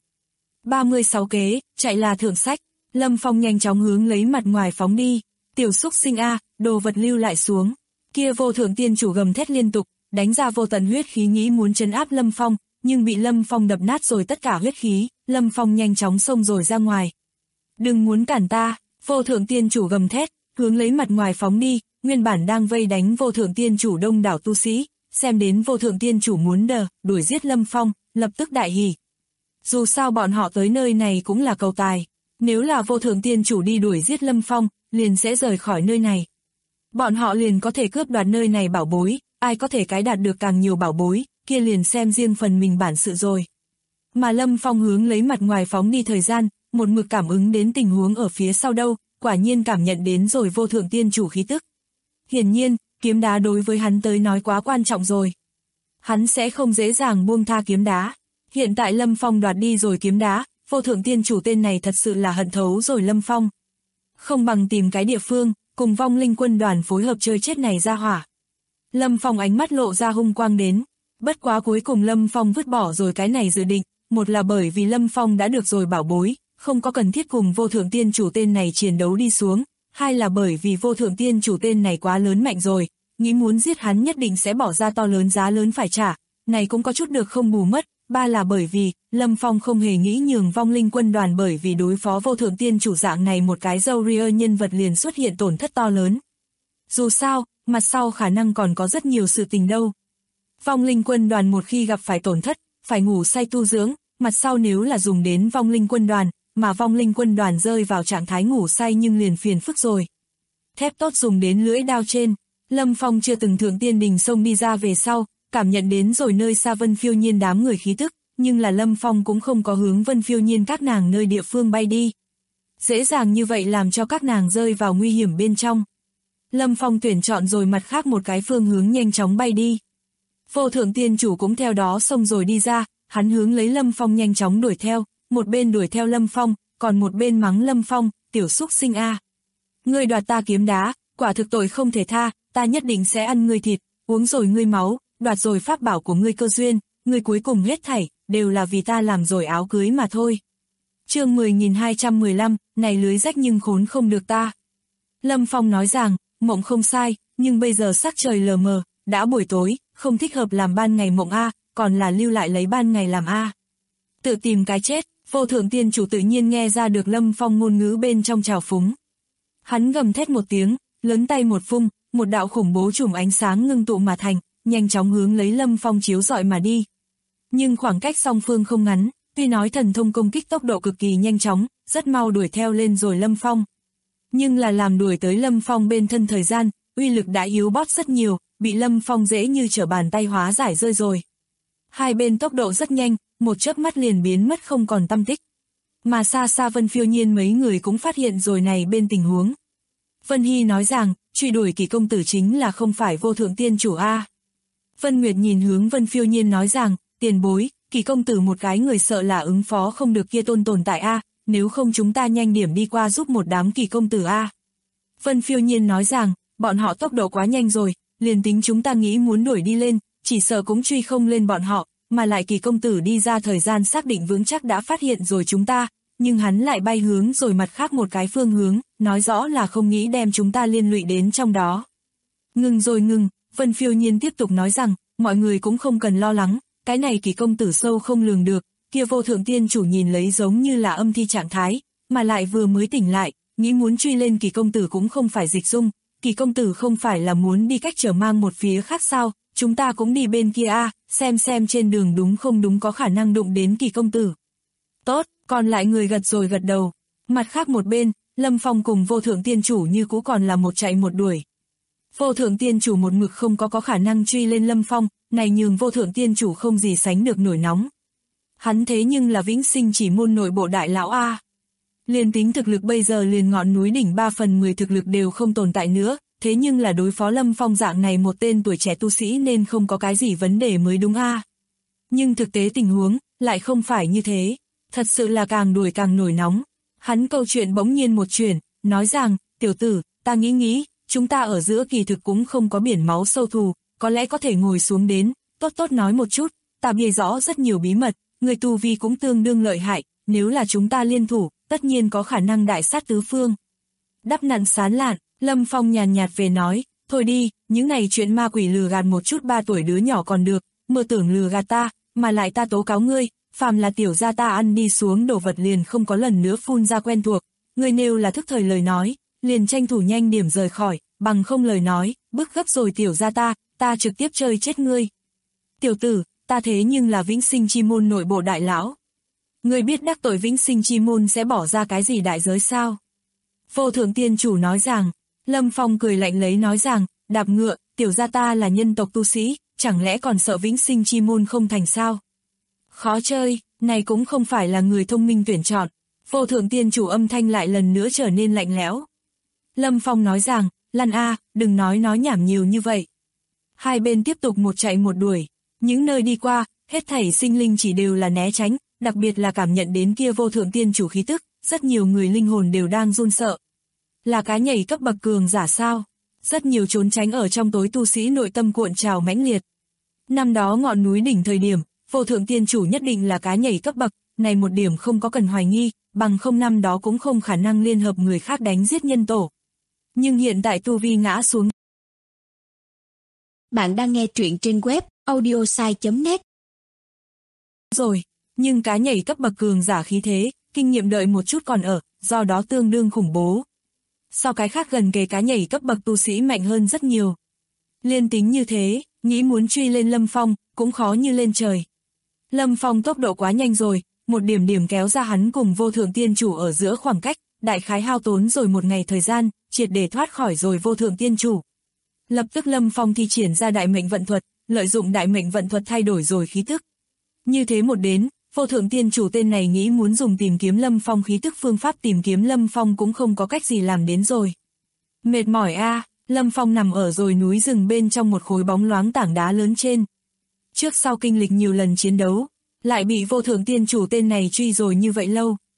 36 kế, chạy là thượng sách, Lâm Phong nhanh chóng hướng lấy mặt ngoài phóng đi, tiểu xúc sinh a, đồ vật lưu lại xuống. Kia vô thượng tiên chủ gầm thét liên tục, đánh ra vô tận huyết khí nghĩ muốn trấn áp Lâm Phong, nhưng bị Lâm Phong đập nát rồi tất cả huyết khí, Lâm Phong nhanh chóng xông rồi ra ngoài. Đừng muốn cản ta, vô thượng tiên chủ gầm thét, hướng lấy mặt ngoài phóng đi, nguyên bản đang vây đánh vô thượng tiên chủ đông đảo tu sĩ, xem đến vô thượng tiên chủ muốn đuổi giết Lâm Phong, lập tức đại hỉ. Dù sao bọn họ tới nơi này cũng là cầu tài, nếu là vô thượng tiên chủ đi đuổi giết Lâm Phong, liền sẽ rời khỏi nơi này. Bọn họ liền có thể cướp đoạt nơi này bảo bối, ai có thể cái đạt được càng nhiều bảo bối, kia liền xem riêng phần mình bản sự rồi. Mà Lâm Phong hướng lấy mặt ngoài phóng đi thời gian, một mực cảm ứng đến tình huống ở phía sau đâu, quả nhiên cảm nhận đến rồi vô thượng tiên chủ khí tức. Hiển nhiên, kiếm đá đối với hắn tới nói quá quan trọng rồi. Hắn sẽ không dễ dàng buông tha kiếm đá. Hiện tại Lâm Phong đoạt đi rồi kiếm đá, vô thượng tiên chủ tên này thật sự là hận thấu rồi Lâm Phong. Không bằng tìm cái địa phương, cùng vong linh quân đoàn phối hợp chơi chết này ra hỏa. Lâm Phong ánh mắt lộ ra hung quang đến. Bất quá cuối cùng Lâm Phong vứt bỏ rồi cái này dự định, một là bởi vì Lâm Phong đã được rồi bảo bối, không có cần thiết cùng vô thượng tiên chủ tên này chiến đấu đi xuống, hai là bởi vì vô thượng tiên chủ tên này quá lớn mạnh rồi, nghĩ muốn giết hắn nhất định sẽ bỏ ra to lớn giá lớn phải trả, này cũng có chút được không bù mất, ba là bởi vì Lâm Phong không hề nghĩ nhường vong linh quân đoàn bởi vì đối phó vô thượng tiên chủ dạng này một cái dâu ria nhân vật liền xuất hiện tổn thất to lớn. Dù sao, mặt sau khả năng còn có rất nhiều sự tình đâu. Vong linh quân đoàn một khi gặp phải tổn thất, phải ngủ say tu dưỡng, mặt sau nếu là dùng đến vong linh quân đoàn, mà vong linh quân đoàn rơi vào trạng thái ngủ say nhưng liền phiền phức rồi. Thép tốt dùng đến lưỡi đao trên, Lâm Phong chưa từng thượng tiên đình xông đi ra về sau, cảm nhận đến rồi nơi xa Vân Phiêu Nhiên đám người khí tức, nhưng là Lâm Phong cũng không có hướng Vân Phiêu Nhiên các nàng nơi địa phương bay đi. Dễ dàng như vậy làm cho các nàng rơi vào nguy hiểm bên trong. Lâm Phong tuyển chọn rồi mặt khác một cái phương hướng nhanh chóng bay đi. Vô thượng tiên chủ cũng theo đó xông rồi đi ra, hắn hướng lấy Lâm Phong nhanh chóng đuổi theo, một bên đuổi theo Lâm Phong, còn một bên mắng Lâm Phong, tiểu xúc sinh a. Ngươi đoạt ta kiếm đá, quả thực tội không thể tha, ta nhất định sẽ ăn ngươi thịt, uống rồi ngươi máu, đoạt rồi pháp bảo của ngươi cơ duyên, ngươi cuối cùng hết thảy, đều là vì ta làm rồi áo cưới mà thôi. Chương 10.215, này lưới rách nhưng khốn không được ta. Lâm Phong nói rằng, mộng không sai, nhưng bây giờ sắc trời lờ mờ, đã buổi tối, không thích hợp làm ban ngày mộng a, còn là lưu lại lấy ban ngày làm a. Tự tìm cái chết, Vô Thượng Tiên Chủ tự nhiên nghe ra được Lâm Phong ngôn ngữ bên trong trào phúng. Hắn gầm thét một tiếng, lớn tay một vung, một đạo khủng bố chùm ánh sáng ngưng tụ mà thành, nhanh chóng hướng lấy Lâm Phong chiếu rọi mà đi. Nhưng khoảng cách song phương không ngắn, tuy nói thần thông công kích tốc độ cực kỳ nhanh chóng, rất mau đuổi theo lên rồi Lâm Phong. Nhưng là làm đuổi tới Lâm Phong bên thân thời gian, uy lực đã yếu bớt rất nhiều, bị Lâm Phong dễ như trở bàn tay hóa giải rơi rồi. Hai bên tốc độ rất nhanh, một chớp mắt liền biến mất không còn tăm tích. Mà xa xa Vân Phiêu Nhiên mấy người cũng phát hiện rồi này bên tình huống. Vân Hy nói rằng, truy đuổi Kỳ công tử chính là không phải Vô Thượng Tiên Chủ a. Vân Nguyệt nhìn hướng Vân Phiêu Nhiên nói rằng, tiền bối, Kỳ công tử một cái người sợ là ứng phó không được kia tồn tại a, nếu không chúng ta nhanh điểm đi qua giúp một đám Kỳ công tử a. Vân Phiêu Nhiên nói rằng, bọn họ tốc độ quá nhanh rồi, liền tính chúng ta nghĩ muốn đuổi đi lên, chỉ sợ cũng truy không lên bọn họ, mà lại Kỳ công tử đi ra thời gian xác định vững chắc đã phát hiện rồi chúng ta, nhưng hắn lại bay hướng rồi mặt khác một cái phương hướng, nói rõ là không nghĩ đem chúng ta liên lụy đến trong đó. Ngừng rồi ngừng, Vân Phiêu Nhiên tiếp tục nói rằng, mọi người cũng không cần lo lắng, cái này Kỳ công tử sâu không lường được, kia Vô Thượng Tiên Chủ nhìn lấy giống như là âm thi trạng thái, mà lại vừa mới tỉnh lại, nghĩ muốn truy lên Kỳ công tử cũng không phải dịch dung, Kỳ công tử không phải là muốn đi cách trở mang một phía khác sao, chúng ta cũng đi bên kia a, xem trên đường đúng không đúng có khả năng đụng đến Kỳ công tử. Tốt, còn lại người gật rồi gật đầu. Mặt khác một bên, Lâm Phong cùng Vô Thượng Tiên Chủ như cũ còn là một chạy một đuổi. Vô Thượng Tiên Chủ một mực không có khả năng truy lên Lâm Phong, này nhường Vô Thượng Tiên Chủ không gì sánh được nổi nóng. Hắn thế nhưng là Vĩnh Sinh Chỉ môn nội bộ đại lão a. Liền tính thực lực bây giờ liền ngọn núi đỉnh 3/10 thực lực đều không tồn tại nữa, thế nhưng là đối phó Lâm Phong dạng này một tên tuổi trẻ tu sĩ nên không có cái gì vấn đề mới đúng a. Nhưng thực tế tình huống lại không phải như thế, thật sự là càng đuổi càng nổi nóng. Hắn câu chuyện bỗng nhiên một chuyển, nói rằng, tiểu tử, ta nghĩ, chúng ta ở giữa kỳ thực cũng không có biển máu sâu thù, có lẽ có thể ngồi xuống đến, tốt nói một chút, ta biết rõ rất nhiều bí mật, người tu vi cũng tương đương lợi hại, nếu là chúng ta liên thủ, tất nhiên có khả năng đại sát tứ phương. Đắp nặn sán lạn, Lâm Phong nhàn nhạt về nói, thôi đi, những này chuyện ma quỷ lừa gạt một chút 3 tuổi đứa nhỏ còn được, mơ tưởng lừa gạt ta, mà lại ta tố cáo ngươi, phàm là tiểu gia ta ăn đi xuống đồ vật liền không có lần nữa phun ra quen thuộc, ngươi nêu là thức thời lời nói, liền tranh thủ nhanh điểm rời khỏi, bằng không lời nói, bức gấp rồi tiểu gia ta trực tiếp chơi chết ngươi. Tiểu tử, ta thế nhưng là Vĩnh Sinh Chi môn nội bộ đại lão. Ngươi biết đắc tội Vĩnh Sinh Chi môn sẽ bỏ ra cái gì đại giới sao? Vô Thượng Tiên Chủ nói rằng, Lâm Phong cười lạnh lấy nói rằng, đạp ngựa, tiểu gia ta là nhân tộc tu sĩ, chẳng lẽ còn sợ Vĩnh Sinh Chi môn không thành sao? Khó chơi, này cũng không phải là người thông minh tuyển chọn. Vô Thượng Tiên Chủ âm thanh lại lần nữa trở nên lạnh lẽo. Lâm Phong nói rằng, Lan A, đừng nói nhảm nhiều như vậy. Hai bên tiếp tục một chạy một đuổi, những nơi đi qua, hết thảy sinh linh chỉ đều là né tránh, đặc biệt là cảm nhận đến kia Vô Thượng Tiên Chủ khí tức, rất nhiều người linh hồn đều đang run sợ. Là cái nhảy cấp bậc cường giả sao? Rất nhiều trốn tránh ở trong tối tu sĩ nội tâm cuộn trào mãnh liệt. Năm đó ngọn núi đỉnh thời điểm, Vô Thượng Tiên Chủ nhất định là cái nhảy cấp bậc, này một điểm không có cần hoài nghi, bằng không năm đó cũng không khả năng liên hợp người khác đánh giết nhân tổ. Nhưng hiện tại tu vi ngã xuống. Bạn đang nghe truyện trên web audiosai.net. Rồi, nhưng cái nhảy cấp bậc cường giả khí thế, kinh nghiệm đợi một chút còn ở, do đó tương đương khủng bố. So cái khác gần kề cái nhảy cấp bậc tu sĩ mạnh hơn rất nhiều. Liên tính như thế, nghĩ muốn truy lên Lâm Phong, cũng khó như lên trời. Lâm Phong tốc độ quá nhanh rồi, một điểm kéo ra hắn cùng Vô Thượng Tiên Chủ ở giữa khoảng cách, đại khái hao tốn rồi một ngày thời gian, triệt để thoát khỏi rồi Vô Thượng Tiên Chủ. Lập tức Lâm Phong thi triển ra đại mệnh vận thuật, lợi dụng đại mệnh vận thuật thay đổi rồi khí tức. Như thế một đến, Vô Thượng Tiên Chủ tên này nghĩ muốn dùng tìm kiếm Lâm Phong khí tức phương pháp tìm kiếm Lâm Phong cũng không có cách gì làm đến rồi. Mệt mỏi a, Lâm Phong nằm ở rồi núi rừng bên trong một khối bóng loáng tảng đá lớn trên. Trước sau kinh lịch nhiều lần chiến đấu, lại bị Vô Thượng Tiên Chủ tên này truy rồi như vậy lâu.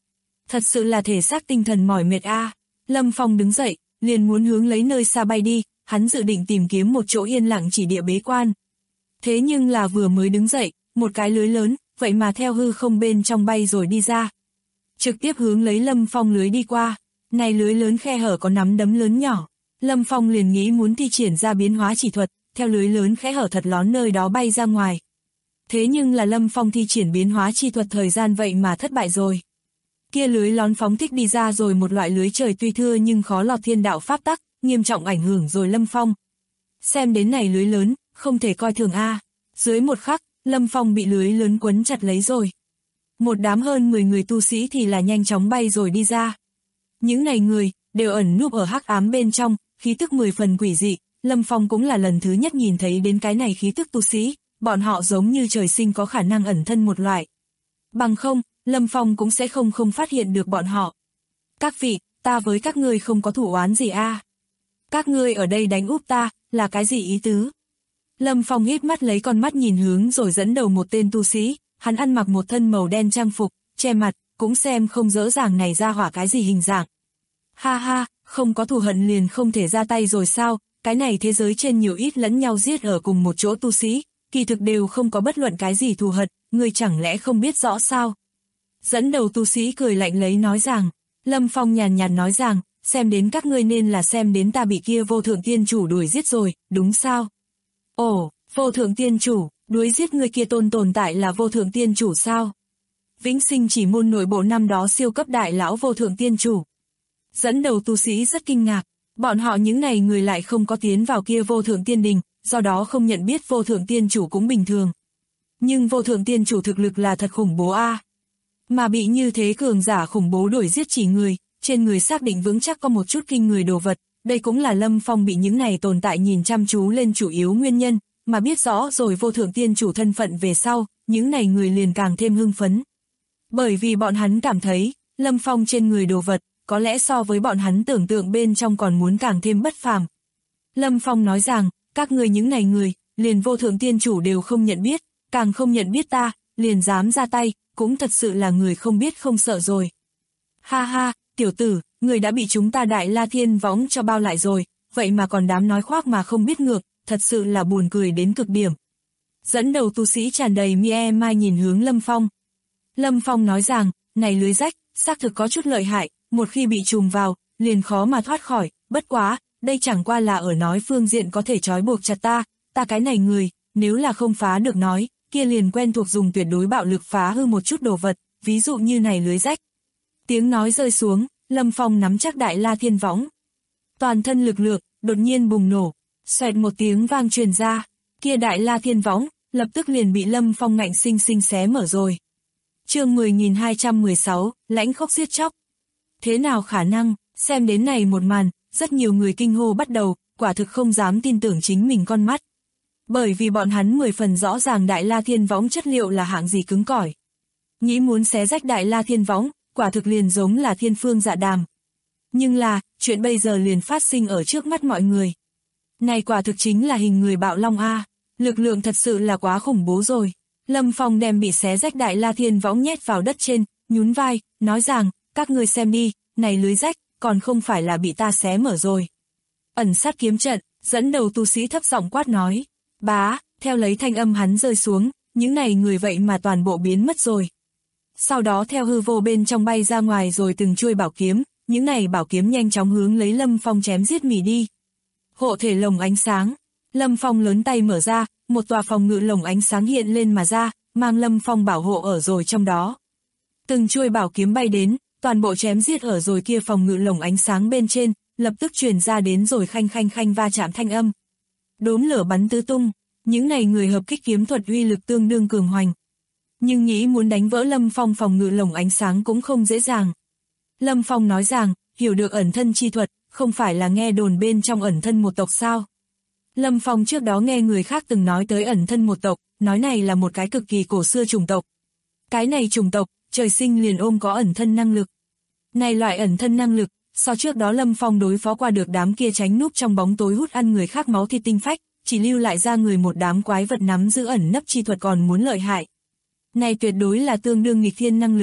Thật sự là thể xác tinh thần mỏi mệt a. Lâm Phong đứng dậy, liền muốn hướng lấy nơi xa bay đi, hắn dự định tìm kiếm một chỗ yên lặng chỉ địa bế quan. Thế nhưng là vừa mới đứng dậy, một cái lưới lớn, vậy mà theo hư không bên trong bay rồi đi ra. Trực tiếp hướng lấy Lâm Phong lưới đi qua, này lưới lớn khe hở có nắm đấm lớn nhỏ. Lâm Phong liền nghĩ muốn thi triển ra biến hóa chỉ thuật, theo lưới lớn khẽ hở thật lón nơi đó bay ra ngoài. Thế nhưng là Lâm Phong thi triển biến hóa chi thuật thời gian vậy mà thất bại rồi. Kia lưới lón phóng thích đi ra rồi một loại lưới trời tuy thưa nhưng khó lọt thiên đạo pháp tắc, nghiêm trọng ảnh hưởng rồi Lâm Phong. Xem đến này lưới lớn, không thể coi thường a. Dưới một khắc, Lâm Phong bị lưới lớn quấn chặt lấy rồi. Một đám hơn 10 người tu sĩ thì là nhanh chóng bay rồi đi ra. Những này người, đều ẩn núp ở hắc ám bên trong, khí tức 10 phần quỷ dị, Lâm Phong cũng là lần thứ nhất nhìn thấy đến cái này khí tức tu sĩ, bọn họ giống như trời sinh có khả năng ẩn thân một loại. Bằng không, Lâm Phong cũng sẽ không phát hiện được bọn họ. Các vị, ta với các ngươi không có thủ oán gì a. Các ngươi ở đây đánh úp ta, là cái gì ý tứ? Lâm Phong híp mắt lấy con mắt nhìn hướng rồi dẫn đầu một tên tu sĩ, hắn ăn mặc một thân màu đen trang phục, che mặt, cũng xem không rõ ràng này ra hỏa cái gì hình dạng. Ha ha, không có thù hận liền không thể ra tay rồi sao, cái này thế giới trên nhiều ít lẫn nhau giết ở cùng một chỗ tu sĩ, kỳ thực đều không có bất luận cái gì thù hận, ngươi chẳng lẽ không biết rõ sao? Dẫn đầu tu sĩ cười lạnh lấy nói rằng, Lâm Phong nhàn nhạt nói rằng, xem đến các ngươi nên là xem đến ta bị kia vô thượng tiên chủ đuổi giết rồi, đúng sao? Ồ, vô thượng tiên chủ, đuổi giết người kia tồn tại là vô thượng tiên chủ sao? Vĩnh Sinh chỉ môn nội bộ năm đó siêu cấp đại lão vô thượng tiên chủ. Dẫn đầu tu sĩ rất kinh ngạc, bọn họ những này người lại không có tiến vào kia vô thượng tiên đình, do đó không nhận biết vô thượng tiên chủ cũng bình thường. Nhưng vô thượng tiên chủ thực lực là thật khủng bố a. Mà bị như thế cường giả khủng bố đuổi giết chỉ người, trên người xác định vững chắc có một chút kinh người đồ vật, đây cũng là Lâm Phong bị những này tồn tại nhìn chăm chú lên chủ yếu nguyên nhân, mà biết rõ rồi vô thượng tiên chủ thân phận về sau, những này người liền càng thêm hưng phấn. Bởi vì bọn hắn cảm thấy, Lâm Phong trên người đồ vật, có lẽ so với bọn hắn tưởng tượng bên trong còn muốn càng thêm bất phàm. Lâm Phong nói rằng, các người những này người, liền vô thượng tiên chủ đều không nhận biết, càng không nhận biết ta, liền dám ra tay, cũng thật sự là người không biết không sợ rồi. Ha ha, tiểu tử, người đã bị chúng ta Đại La Thiên Võng cho bao lại rồi, vậy mà còn dám nói khoác mà không biết ngược, thật sự là buồn cười đến cực điểm. Dẫn đầu tu sĩ tràn đầy mie mai nhìn hướng Lâm Phong. Lâm Phong nói rằng, này lưới rách, xác thực có chút lợi hại, một khi bị trùm vào, liền khó mà thoát khỏi, bất quá, đây chẳng qua là ở nói phương diện có thể trói buộc chặt ta cái này người, nếu là không phá được nói, kia liền quen thuộc dùng tuyệt đối bạo lực phá hư một chút đồ vật, ví dụ như này lưới rách. Tiếng nói rơi xuống, Lâm Phong nắm chắc Đại La Thiên Võng. Toàn thân lực lượng, đột nhiên bùng nổ, xoẹt một tiếng vang truyền ra, kia Đại La Thiên Võng, lập tức liền bị Lâm Phong ngạnh sinh sinh xé mở rồi. Chương 10.216, lãnh khốc giết chóc. Thế nào khả năng, xem đến này một màn, rất nhiều người kinh hô bắt đầu, quả thực không dám tin tưởng chính mình con mắt. Bởi vì bọn hắn 10 phần rõ ràng Đại La Thiên Võng chất liệu là hạng gì cứng cỏi. Nghĩ muốn xé rách Đại La Thiên Võng, quả thực liền giống là thiên phương dạ đàm. Nhưng là, chuyện bây giờ liền phát sinh ở trước mắt mọi người. Này quả thực chính là hình người bạo long a, lực lượng thật sự là quá khủng bố rồi. Lâm Phong đem bị xé rách Đại La Thiên Võng nhét vào đất trên, nhún vai, nói rằng, các ngươi xem đi, này lưới rách, còn không phải là bị ta xé mở rồi. Ẩn sát kiếm trận, dẫn đầu tu sĩ thấp giọng quát nói, bá, theo lấy thanh âm hắn rơi xuống, những này người vậy mà toàn bộ biến mất rồi. Sau đó theo hư vô bên trong bay ra ngoài rồi từng chuôi bảo kiếm, những này bảo kiếm nhanh chóng hướng lấy Lâm Phong chém giết mỉ đi. Hộ thể lồng ánh sáng, Lâm Phong lớn tay mở ra, một tòa phòng ngự lồng ánh sáng hiện lên mà ra, mang Lâm Phong bảo hộ ở rồi trong đó. Từng chuôi bảo kiếm bay đến, toàn bộ chém giết ở rồi kia phòng ngự lồng ánh sáng bên trên, lập tức truyền ra đến rồi khanh khanh khanh va chạm thanh âm. Đốm lửa bắn tứ tung, những này người hợp kích kiếm thuật uy lực tương đương cường hoành. Nhưng nghĩ muốn đánh vỡ Lâm Phong phòng ngự lồng ánh sáng cũng không dễ dàng. Lâm Phong nói rằng, hiểu được ẩn thân chi thuật, không phải là nghe đồn bên trong ẩn thân một tộc sao. Lâm Phong trước đó nghe người khác từng nói tới ẩn thân một tộc, nói này là một cái cực kỳ cổ xưa chủng tộc. Cái này chủng tộc, trời sinh liền ôm có ẩn thân năng lực. Này loại ẩn thân năng lực, so trước đó Lâm Phong đối phó qua được đám kia tránh núp trong bóng tối hút ăn người khác máu thịt tinh phách, chỉ lưu lại ra người một đám quái vật nắm giữ ẩn nấp chi thuật còn muốn lợi hại. Này tuyệt đối là tương đương nghịch thiên năng lực.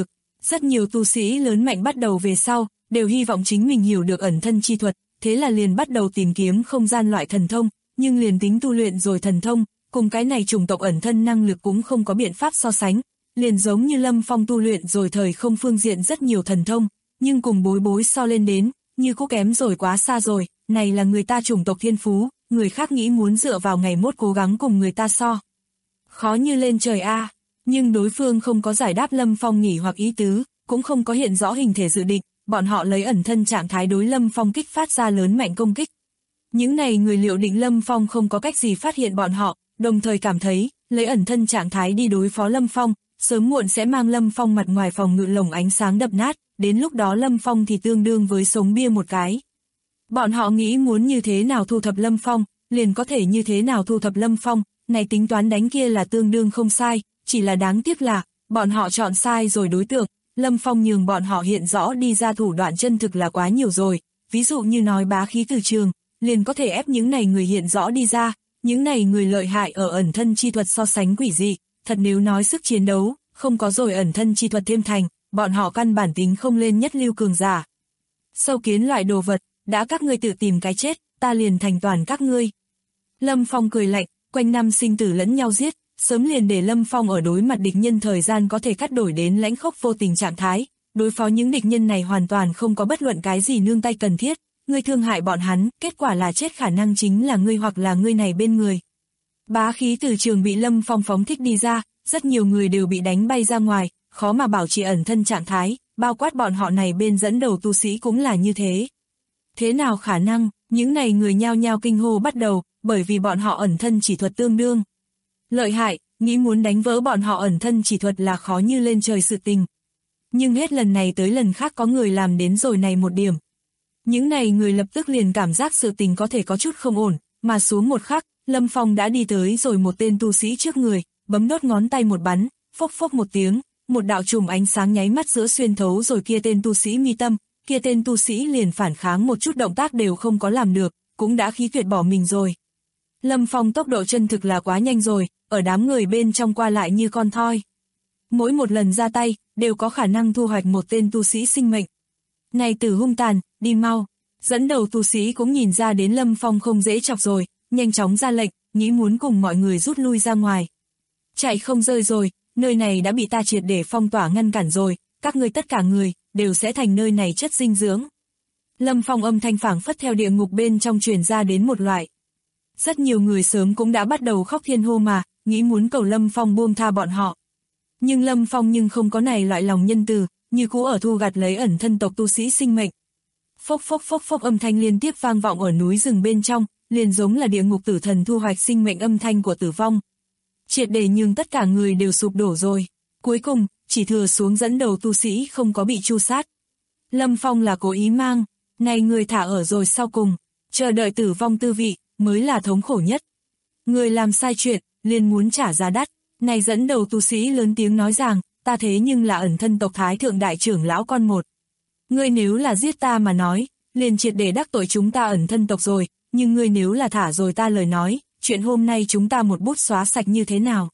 Rất nhiều tu sĩ lớn mạnh bắt đầu về sau, đều hy vọng chính mình hiểu được ẩn thân chi thuật, thế là liền bắt đầu tìm kiếm không gian loại thần thông, nhưng liền tính tu luyện rồi thần thông, cùng cái này chủng tộc ẩn thân năng lực cũng không có biện pháp so sánh, liền giống như Lâm Phong tu luyện rồi thời không phương diện rất nhiều thần thông, nhưng cùng Bối Bối so lên đến, như cũng kém rồi quá xa rồi, này là người ta chủng tộc thiên phú, người khác nghĩ muốn dựa vào ngày mốt cố gắng cùng người ta so. Khó như lên trời a. Nhưng đối phương không có giải đáp Lâm Phong nghỉ hoặc ý tứ, cũng không có hiện rõ hình thể dự định, bọn họ lấy ẩn thân trạng thái đối Lâm Phong kích phát ra lớn mạnh công kích. Những này người liệu định Lâm Phong không có cách gì phát hiện bọn họ, đồng thời cảm thấy, lấy ẩn thân trạng thái đi đối phó Lâm Phong, sớm muộn sẽ mang Lâm Phong mặt ngoài phòng ngự lồng ánh sáng đập nát, đến lúc đó Lâm Phong thì tương đương với sống bia một cái. Bọn họ nghĩ muốn như thế nào thu thập Lâm Phong, liền có thể như thế nào thu thập Lâm Phong, này tính toán đánh kia là tương đương không sai, chỉ là đáng tiếc là, bọn họ chọn sai rồi đối tượng, Lâm Phong nhường bọn họ hiện rõ đi ra thủ đoạn chân thực là quá nhiều rồi, ví dụ như nói bá khí từ trường, liền có thể ép những này người hiện rõ đi ra, những này người lợi hại ở ẩn thân chi thuật so sánh quỷ dị, thật nếu nói sức chiến đấu, không có rồi ẩn thân chi thuật thêm thành, bọn họ căn bản tính không lên nhất lưu cường giả. Sâu kiến loại đồ vật, đã các ngươi tự tìm cái chết, ta liền thành toàn các ngươi. Lâm Phong cười lạnh, quanh năm sinh tử lẫn nhau giết, sớm liền để Lâm Phong ở đối mặt địch nhân thời gian có thể cắt đổi đến lãnh khốc vô tình trạng thái, đối phó những địch nhân này hoàn toàn không có bất luận cái gì nương tay cần thiết, ngươi thương hại bọn hắn, kết quả là chết khả năng chính là ngươi hoặc là ngươi này bên người. Bá khí từ trường bị Lâm Phong phóng thích đi ra, rất nhiều người đều bị đánh bay ra ngoài, khó mà bảo trì ẩn thân trạng thái, bao quát bọn họ này bên dẫn đầu tu sĩ cũng là như thế. Thế nào khả năng, những này người nhao nhao kinh hô bắt đầu, bởi vì bọn họ ẩn thân chỉ thuật tương đương. Lợi hại, nghĩ muốn đánh vỡ bọn họ ẩn thân chỉ thuật là khó như lên trời sự tình. Nhưng hết lần này tới lần khác có người làm đến rồi này một điểm. Những này người lập tức liền cảm giác sự tình có thể có chút không ổn, mà xuống một khắc, Lâm Phong đã đi tới rồi một tên tu sĩ trước người, bấm đốt ngón tay một bắn, phốc phốc một tiếng, một đạo chùm ánh sáng nháy mắt giữa xuyên thấu rồi kia tên tu sĩ mi tâm, kia tên tu sĩ liền phản kháng một chút động tác đều không có làm được, cũng đã khí tuyệt bỏ mình rồi. Lâm Phong tốc độ chân thực là quá nhanh rồi, ở đám người bên trong qua lại như con thoi. Mỗi một lần ra tay, đều có khả năng thu hoạch một tên tu sĩ sinh mệnh. Này tử hung tàn, đi mau. Dẫn đầu tu sĩ cũng nhìn ra đến Lâm Phong không dễ chọc rồi, nhanh chóng ra lệnh, nghĩ muốn cùng mọi người rút lui ra ngoài. Chạy không rơi rồi, nơi này đã bị ta triệt để phong tỏa ngăn cản rồi, các ngươi tất cả người, đều sẽ thành nơi này chất dinh dưỡng. Lâm Phong âm thanh phảng phất theo địa ngục bên trong truyền ra đến một loại. Rất nhiều người sớm cũng đã bắt đầu khóc thiên hô mà, nghĩ muốn cầu Lâm Phong buông tha bọn họ. Nhưng Lâm Phong nhưng không có này loại lòng nhân từ, như cũ ở thu gặt lấy ẩn thân tộc tu sĩ sinh mệnh. Phốc phốc phốc phốc âm thanh liên tiếp vang vọng ở núi rừng bên trong, liền giống là địa ngục tử thần thu hoạch sinh mệnh âm thanh của tử vong. Triệt để nhưng tất cả người đều sụp đổ rồi. Cuối cùng, chỉ thừa xuống dẫn đầu tu sĩ không có bị tru sát. Lâm Phong là cố ý mang, này người thả ở rồi sau cùng, chờ đợi tử vong tư vị, mới là thống khổ nhất. Người làm sai chuyện, liền muốn trả giá đắt. Này dẫn đầu tu sĩ lớn tiếng nói rằng, ta thế nhưng là ẩn thân tộc Thái Thượng Đại trưởng lão con một. Ngươi nếu là giết ta mà nói, liền triệt để đắc tội chúng ta ẩn thân tộc rồi, nhưng ngươi nếu là thả rồi ta lời nói, chuyện hôm nay chúng ta một bút xóa sạch như thế nào?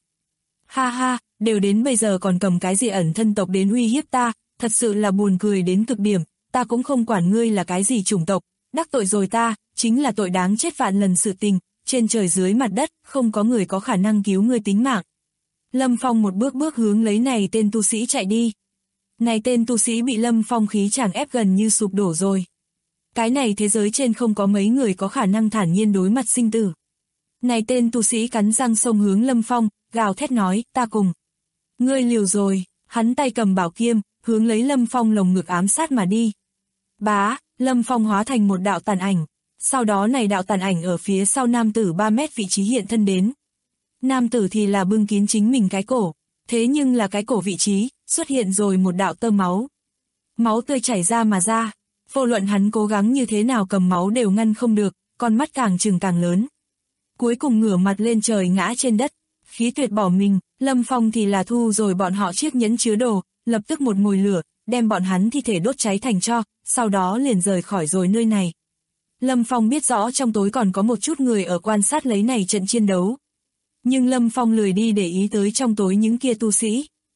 Ha ha, đều đến bây giờ còn cầm cái gì ẩn thân tộc đến uy hiếp ta, thật sự là buồn cười đến cực điểm, ta cũng không quản ngươi là cái gì chủng tộc, đắc tội rồi ta, chính là tội đáng chết vạn lần sự tình, trên trời dưới mặt đất, không có người có khả năng cứu ngươi tính mạng. Lâm Phong một bước bước hướng lấy này tên tu sĩ chạy đi. Này tên tu sĩ bị Lâm Phong khí chàng ép gần như sụp đổ rồi. Cái này thế giới trên không có mấy người có khả năng thản nhiên đối mặt sinh tử. Này tên tu sĩ cắn răng xông hướng Lâm Phong, gào thét nói, ta cùng. Ngươi liều rồi, hắn tay cầm bảo kiếm, hướng lấy Lâm Phong lồng ngực ám sát mà đi. Bá, Lâm Phong hóa thành một đạo tàn ảnh. Sau đó này đạo tàn ảnh ở phía sau nam tử 3 mét vị trí hiện thân đến. Nam tử thì là bưng kín chính mình cái cổ. Thế nhưng là cái cổ vị trí, xuất hiện rồi một đạo tơ máu. Máu tươi chảy ra mà ra. Vô luận hắn cố gắng như thế nào cầm máu đều ngăn không được, con mắt càng trừng càng lớn. Cuối cùng ngửa mặt lên trời ngã trên đất, khí tuyệt bỏ mình, Lâm Phong thì là thu rồi bọn họ chiếc nhẫn chứa đồ, lập tức một mồi lửa, đem bọn hắn thi thể đốt cháy thành tro, sau đó liền rời khỏi rồi nơi này. Lâm Phong biết rõ trong tối còn có một chút người ở quan sát lấy này trận chiến đấu. Nhưng Lâm Phong lười đi để ý tới trong tối những kia tu sĩ.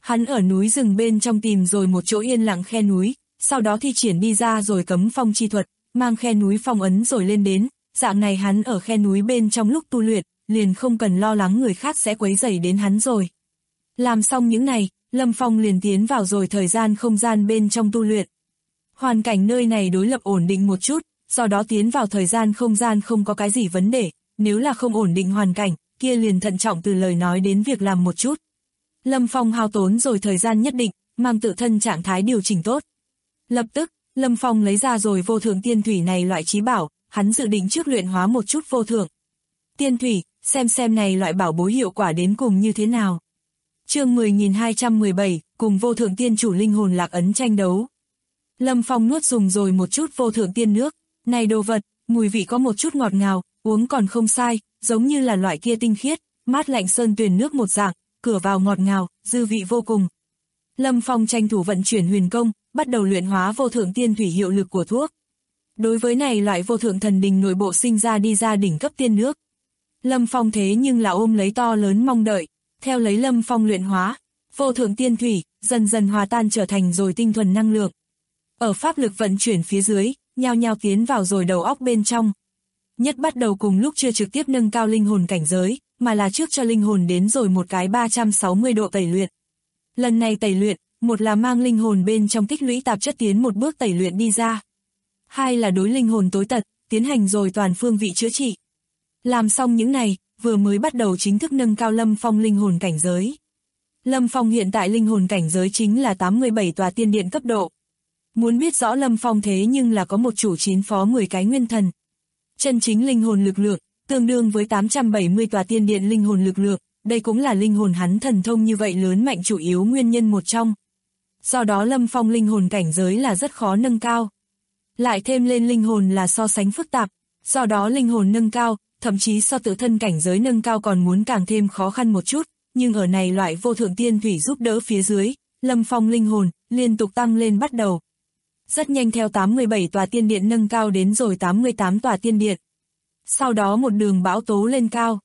Hắn ở núi rừng bên trong tìm rồi một chỗ yên lặng khe núi, sau đó thi triển đi ra rồi cấm phong chi thuật, mang khe núi phong ấn rồi lên đến, dạng này hắn ở khe núi bên trong lúc tu luyện, liền không cần lo lắng người khác sẽ quấy rầy đến hắn rồi. Làm xong những này, Lâm Phong liền tiến vào rồi thời gian không gian bên trong tu luyện. Hoàn cảnh nơi này đối lập ổn định một chút, do đó tiến vào thời gian không gian không có cái gì vấn đề, nếu là không ổn định hoàn cảnh, kia liền thận trọng từ lời nói đến việc làm một chút. Lâm Phong hao tốn rồi thời gian nhất định, mang tự thân trạng thái điều chỉnh tốt. Lập tức, Lâm Phong lấy ra rồi vô thượng tiên thủy này loại chí bảo, hắn dự định trước luyện hóa một chút vô thượng tiên thủy, xem này loại bảo bối hiệu quả đến cùng như thế nào. Chương 10.217, cùng vô thượng tiên chủ linh hồn lạc ấn tranh đấu. Lâm Phong nuốt dùng rồi một chút vô thượng tiên nước, này đồ vật, mùi vị có một chút ngọt ngào, uống còn không sai, giống như là loại kia tinh khiết, mát lạnh sơn tuyền nước một dạng, cửa vào ngọt ngào, dư vị vô cùng. Lâm Phong tranh thủ vận chuyển huyền công, bắt đầu luyện hóa vô thượng tiên thủy hiệu lực của thuốc. Đối với này loại vô thượng thần đình nội bộ sinh ra đi ra đỉnh cấp tiên nước, Lâm Phong thế nhưng là ôm lấy to lớn mong đợi, theo lấy Lâm Phong luyện hóa, vô thượng tiên thủy, dần dần hòa tan trở thành rồi tinh thuần năng lượng. Ở pháp lực vận chuyển phía dưới, nhao nhao tiến vào rồi đầu óc bên trong. Nhất bắt đầu cùng lúc chưa trực tiếp nâng cao linh hồn cảnh giới, mà là trước cho linh hồn đến rồi một cái 360 độ tẩy luyện. Lần này tẩy luyện, một là mang linh hồn bên trong tích lũy tạp chất tiến một bước tẩy luyện đi ra. Hai là đối linh hồn tối tật, tiến hành rồi toàn phương vị chữa trị. Làm xong những này, vừa mới bắt đầu chính thức nâng cao Lâm Phong linh hồn cảnh giới. Lâm Phong hiện tại linh hồn cảnh giới chính là 87 tòa tiên điện cấp độ. Muốn biết rõ Lâm Phong thế nhưng là có một chủ 9 phó 10 cái nguyên thần. Chân chính linh hồn lực lượng, tương đương với 870 tòa tiên điện linh hồn lực lượng, đây cũng là linh hồn hắn thần thông như vậy lớn mạnh chủ yếu nguyên nhân một trong. Do đó Lâm Phong linh hồn cảnh giới là rất khó nâng cao. Lại thêm lên linh hồn là so sánh phức tạp, do đó linh hồn nâng cao, thậm chí so tự thân cảnh giới nâng cao còn muốn càng thêm khó khăn một chút, nhưng ở này loại vô thượng tiên thủy giúp đỡ phía dưới, Lâm Phong linh hồn liên tục tăng lên bắt đầu. Rất nhanh theo 87 tòa tiên điện nâng cao đến rồi 88 tòa tiên điện. Sau đó một đường bão tố lên cao,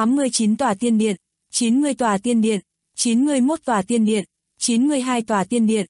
89 tòa tiên điện, 90 tòa tiên điện, 91 tòa tiên điện, 92 tòa tiên điện,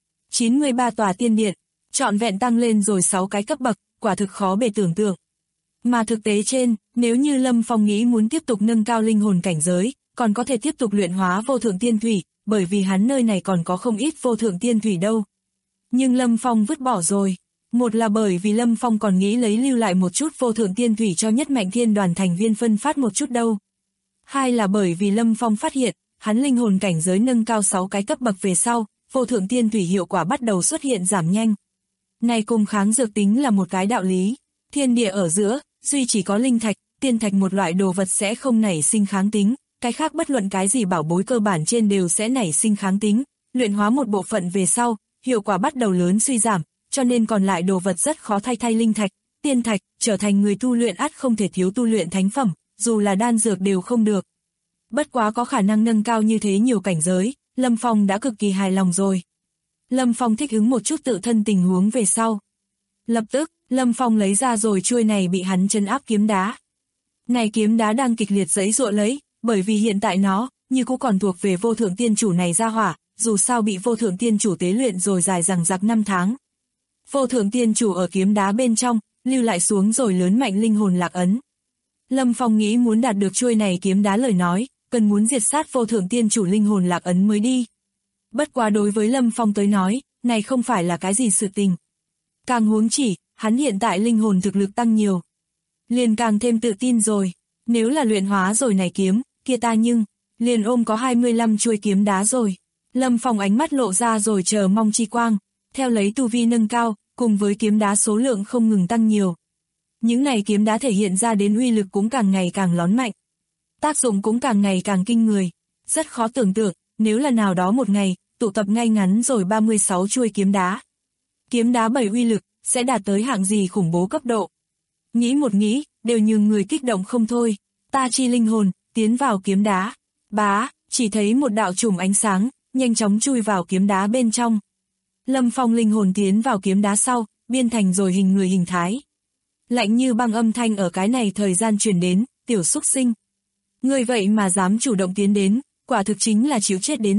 93 tòa tiên điện, trọn vẹn tăng lên rồi 6 cái cấp bậc, quả thực khó bề tưởng tượng. Mà thực tế trên, nếu như Lâm Phong nghĩ muốn tiếp tục nâng cao linh hồn cảnh giới, còn có thể tiếp tục luyện hóa vô thượng tiên thủy, bởi vì hắn nơi này còn có không ít vô thượng tiên thủy đâu. Nhưng Lâm Phong vứt bỏ rồi. Một là bởi vì Lâm Phong còn nghĩ lấy lưu lại một chút vô thượng tiên thủy cho nhất mạnh thiên đoàn thành viên phân phát một chút đâu. Hai là bởi vì Lâm Phong phát hiện, hắn linh hồn cảnh giới nâng cao 6 cái cấp bậc về sau, vô thượng tiên thủy hiệu quả bắt đầu xuất hiện giảm nhanh. Này cùng kháng dược tính là một cái đạo lý. Thiên địa ở giữa, duy chỉ có linh thạch, tiên thạch một loại đồ vật sẽ không nảy sinh kháng tính, cái khác bất luận cái gì bảo bối cơ bản trên đều sẽ nảy sinh kháng tính. Luyện hóa một bộ phận về sau, hiệu quả bắt đầu lớn suy giảm, cho nên còn lại đồ vật rất khó thay linh thạch, tiên thạch, trở thành người tu luyện ắt không thể thiếu tu luyện thánh phẩm, dù là đan dược đều không được. Bất quá có khả năng nâng cao như thế nhiều cảnh giới, Lâm Phong đã cực kỳ hài lòng rồi. Lâm Phong thích ứng một chút tự thân tình huống về sau. Lập tức, Lâm Phong lấy ra rồi chuôi này bị hắn trấn áp kiếm đá. Này kiếm đá đang kịch liệt giãy giụa lấy, bởi vì hiện tại nó, như cũng còn thuộc về vô thượng tiên chủ này ra hỏa, dù sao bị vô thượng tiên chủ tế luyện rồi dài dằng dặc 5 tháng. Vô thượng tiên chủ ở kiếm đá bên trong, lưu lại xuống rồi lớn mạnh linh hồn lạc ấn. Lâm Phong nghĩ muốn đạt được chuôi này kiếm đá lời nói, cần muốn diệt sát vô thượng tiên chủ linh hồn lạc ấn mới đi. Bất quá đối với Lâm Phong tới nói, này không phải là cái gì sự tình. Càng huống chỉ, hắn hiện tại linh hồn thực lực tăng nhiều. Liền càng thêm tự tin rồi, nếu là luyện hóa rồi này kiếm, kia ta nhưng, liền ôm có 25 chuôi kiếm đá rồi. Lâm Phong ánh mắt lộ ra rồi chờ mong chi quang, theo lấy tu vi nâng cao, cùng với kiếm đá số lượng không ngừng tăng nhiều. Những này kiếm đá thể hiện ra đến uy lực cũng càng ngày càng lón mạnh. Tác dụng cũng càng ngày càng kinh người. Rất khó tưởng tượng, nếu là nào đó một ngày, tụ tập ngay ngắn rồi 36 chuôi kiếm đá. Kiếm đá 7 uy lực, sẽ đạt tới hạng gì khủng bố cấp độ. Nghĩ một nghĩ, đều nhường người kích động không thôi. Ta chi linh hồn, tiến vào kiếm đá. Bá, chỉ thấy một đạo chùm ánh sáng, nhanh chóng chui vào kiếm đá bên trong. Lâm Phong linh hồn tiến vào kiếm đá sau, biên thành rồi hình người hình thái. Lạnh như băng âm thanh ở cái này thời gian truyền đến, tiểu xúc sinh. Người vậy mà dám chủ động tiến đến, quả thực chính là chịu chết đến rồi,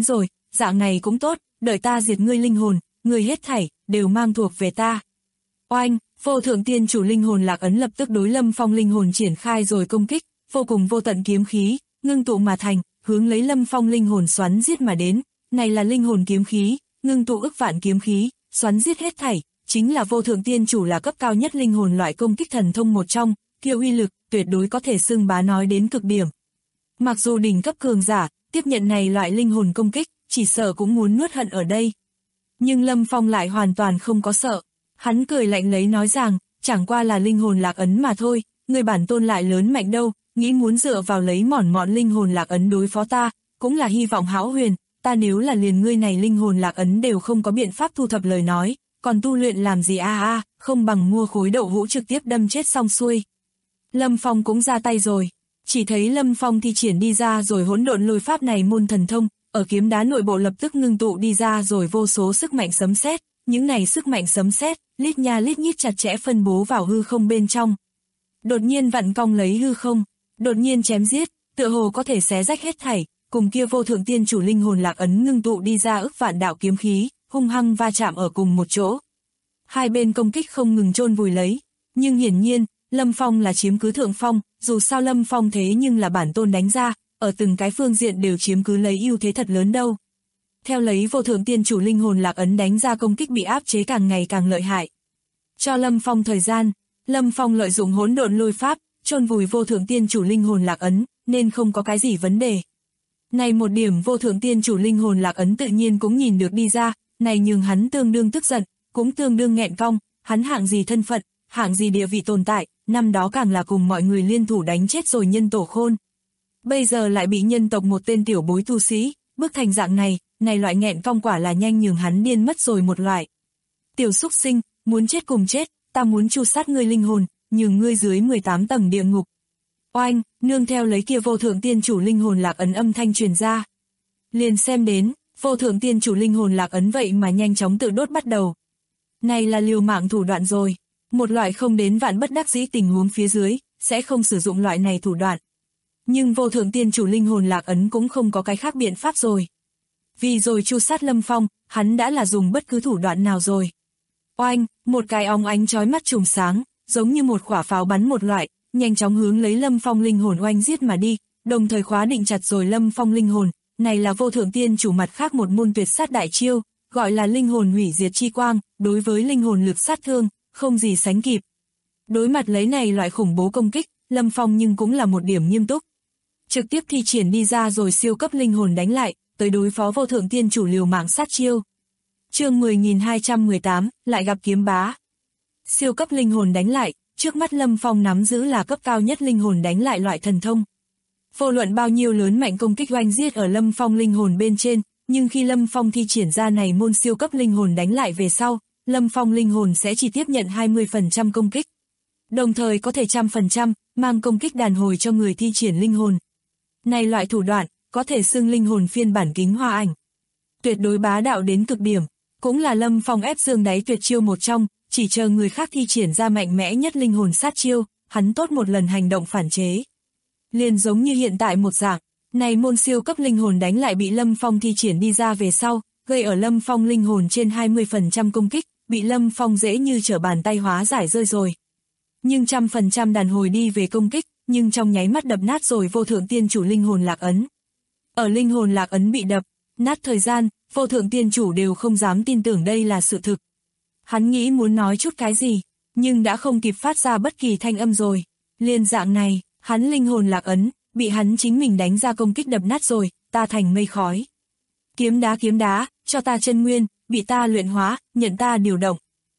dạng này cũng tốt, đợi ta diệt ngươi linh hồn, ngươi hết thảy, đều mang thuộc về ta. Oanh, vô thượng tiên chủ linh hồn lạc ấn lập tức đối Lâm Phong linh hồn triển khai rồi công kích, vô cùng vô tận kiếm khí, ngưng tụ mà thành, hướng lấy Lâm Phong linh hồn xoắn giết mà đến, này là linh hồn kiếm khí, ngưng tụ ức vạn kiếm khí, xoắn giết hết thảy, chính là vô thượng tiên chủ là cấp cao nhất linh hồn loại công kích thần thông một trong, kia uy lực, tuyệt đối có thể xưng bá nói đến cực điểm. Mặc dù đỉnh cấp cường giả, tiếp nhận này loại linh hồn công kích, chỉ sợ cũng muốn nuốt hận ở đây. Nhưng Lâm Phong lại hoàn toàn không có sợ. Hắn cười lạnh lấy nói rằng, chẳng qua là linh hồn lạc ấn mà thôi, người bản tôn lại lớn mạnh đâu, nghĩ muốn dựa vào lấy mỏn mọn linh hồn lạc ấn đối phó ta, cũng là hy vọng hão huyền, ta nếu là liền ngươi này linh hồn lạc ấn đều không có biện pháp thu thập lời nói, còn tu luyện làm gì không bằng mua khối đậu hũ trực tiếp đâm chết xong xuôi. Lâm Phong cũng ra tay rồi, chỉ thấy Lâm Phong thi triển đi ra rồi hỗn độn lôi pháp này môn thần thông, ở kiếm đá nội bộ lập tức ngưng tụ đi ra rồi vô số sức mạnh sấm sét, những này sức mạnh sấm sét, lít nha lít nhít chặt chẽ phân bố vào hư không bên trong. Đột nhiên vặn cong lấy hư không, đột nhiên chém giết, tựa hồ có thể xé rách hết thảy, cùng kia vô thượng tiên chủ linh hồn lạc ấn ngưng tụ đi ra ức vạn đạo kiếm khí, hung hăng va chạm ở cùng một chỗ. Hai bên công kích không ngừng chôn vùi lấy, nhưng hiển nhiên, Lâm Phong là chiếm cứ thượng phong, dù sao Lâm Phong thế nhưng là bản tôn đánh ra, ở từng cái phương diện đều chiếm cứ lấy ưu thế thật lớn đâu. Theo lấy vô thượng tiên chủ linh hồn lạc ấn đánh ra công kích bị áp chế càng ngày càng lợi hại. Cho Lâm Phong thời gian, Lâm Phong lợi dụng hỗn độn lôi pháp, chôn vùi vô thượng tiên chủ linh hồn lạc ấn, nên không có cái gì vấn đề. Này một điểm vô thượng tiên chủ linh hồn lạc ấn tự nhiên cũng nhìn được đi ra, này nhường hắn tương đương tức giận, cũng tương đương nghẹn cong, hắn hạng gì thân phận, hạng gì địa vị tồn tại, năm đó càng là cùng mọi người liên thủ đánh chết rồi nhân tổ khôn. Bây giờ lại bị nhân tộc một tên tiểu bối tu sĩ, bức thành dạng này, này loại nghẹn cong quả là nhanh nhường hắn điên mất rồi một loại. Tiểu súc sinh, muốn chết cùng chết, ta muốn tru sát ngươi linh hồn, nhường ngươi dưới 18 tầng địa ngục. Oanh, nương theo lấy kia vô thượng tiên chủ linh hồn lạc ấn âm thanh truyền ra. Liền xem đến, vô thượng tiên chủ linh hồn lạc ấn vậy mà nhanh chóng tự đốt bắt đầu. Này là liều mạng thủ đoạn rồi, một loại không đến vạn bất đắc dĩ tình huống phía dưới, sẽ không sử dụng loại này thủ đoạn. Nhưng vô thượng tiên chủ linh hồn lạc ấn cũng không có cái khác biện pháp rồi. Vì rồi tru sát Lâm Phong, hắn đã là dùng bất cứ thủ đoạn nào rồi. Oanh, một cái óng ánh chói mắt chùm sáng, giống như một quả pháo bắn một loại, nhanh chóng hướng lấy Lâm Phong linh hồn oanh giết mà đi, đồng thời khóa định chặt rồi Lâm Phong linh hồn. Này là vô thượng tiên chủ mặt khác một môn tuyệt sát đại chiêu, gọi là linh hồn hủy diệt chi quang, đối với linh hồn lực sát thương, không gì sánh kịp. Đối mặt lấy này loại khủng bố công kích, Lâm Phong nhưng cũng là một điểm nghiêm túc. Trực tiếp thi triển đi ra rồi siêu cấp linh hồn đánh lại, tới đối phó vô thượng tiên chủ liều mạng sát chiêu. Chương 10.218, lại gặp kiếm bá. Siêu cấp linh hồn đánh lại, trước mắt Lâm Phong nắm giữ là cấp cao nhất linh hồn đánh lại loại thần thông. Vô luận bao nhiêu lớn mạnh công kích oanh giết ở Lâm Phong linh hồn bên trên, nhưng khi Lâm Phong thi triển ra này môn siêu cấp linh hồn đánh lại về sau, Lâm Phong linh hồn sẽ chỉ tiếp nhận 20% công kích. Đồng thời có thể 100% mang công kích đàn hồi cho người thi triển linh hồn. Này loại thủ đoạn, có thể xưng linh hồn phiên bản kính hoa ảnh. Tuyệt đối bá đạo đến cực điểm, cũng là Lâm Phong ép xương đáy tuyệt chiêu một trong, chỉ chờ người khác thi triển ra mạnh mẽ nhất linh hồn sát chiêu, hắn tốt một lần hành động phản chế. Liền giống như hiện tại một dạng, này môn siêu cấp linh hồn đánh lại bị Lâm Phong thi triển đi ra về sau, gây ở Lâm Phong linh hồn trên 20% công kích, bị Lâm Phong dễ như trở bàn tay hóa giải rơi rồi. Nhưng 100% đàn hồi đi về công kích, nhưng trong nháy mắt đập nát rồi vô thượng tiên chủ linh hồn lạc ấn. Ở linh hồn lạc ấn bị đập, nát thời gian, vô thượng tiên chủ đều không dám tin tưởng đây là sự thực. Hắn nghĩ muốn nói chút cái gì, nhưng đã không kịp phát ra bất kỳ thanh âm rồi. Liên dạng này, hắn linh hồn lạc ấn, bị hắn chính mình đánh ra công kích đập nát rồi, ta thành mây khói. Kiếm đá, cho ta chân nguyên, bị ta luyện hóa, nhận ta điều động.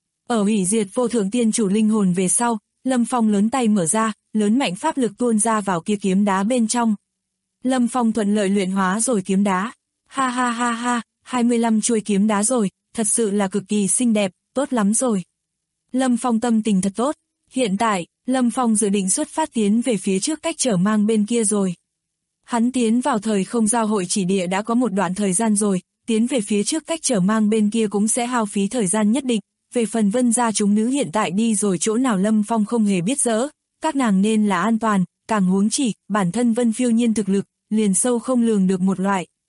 Ở hủy diệt vô thượng tiên chủ linh hồn về sau, Lâm Phong lớn tay mở ra, lớn mạnh pháp lực tuôn ra vào kia kiếm đá bên trong. Lâm Phong thuận lợi luyện hóa rồi kiếm đá. Ha ha ha ha, 25 chuôi kiếm đá rồi, thật sự là cực kỳ xinh đẹp, tốt lắm rồi. Lâm Phong tâm tình thật tốt. Hiện tại, Lâm Phong dự định xuất phát tiến về phía trước cách trở mang bên kia rồi. Hắn tiến vào thời không giao hội chỉ địa đã có một đoạn thời gian rồi, tiến về phía trước cách trở mang bên kia cũng sẽ hao phí thời gian nhất định. Về phần Vân gia chúng nữ hiện tại đi rồi chỗ nào Lâm Phong không hề biết dỡ, các nàng nên là an toàn, càng huống chỉ, bản thân Vân Phiêu Nhiên thực lực, liền sâu không lường được một loại.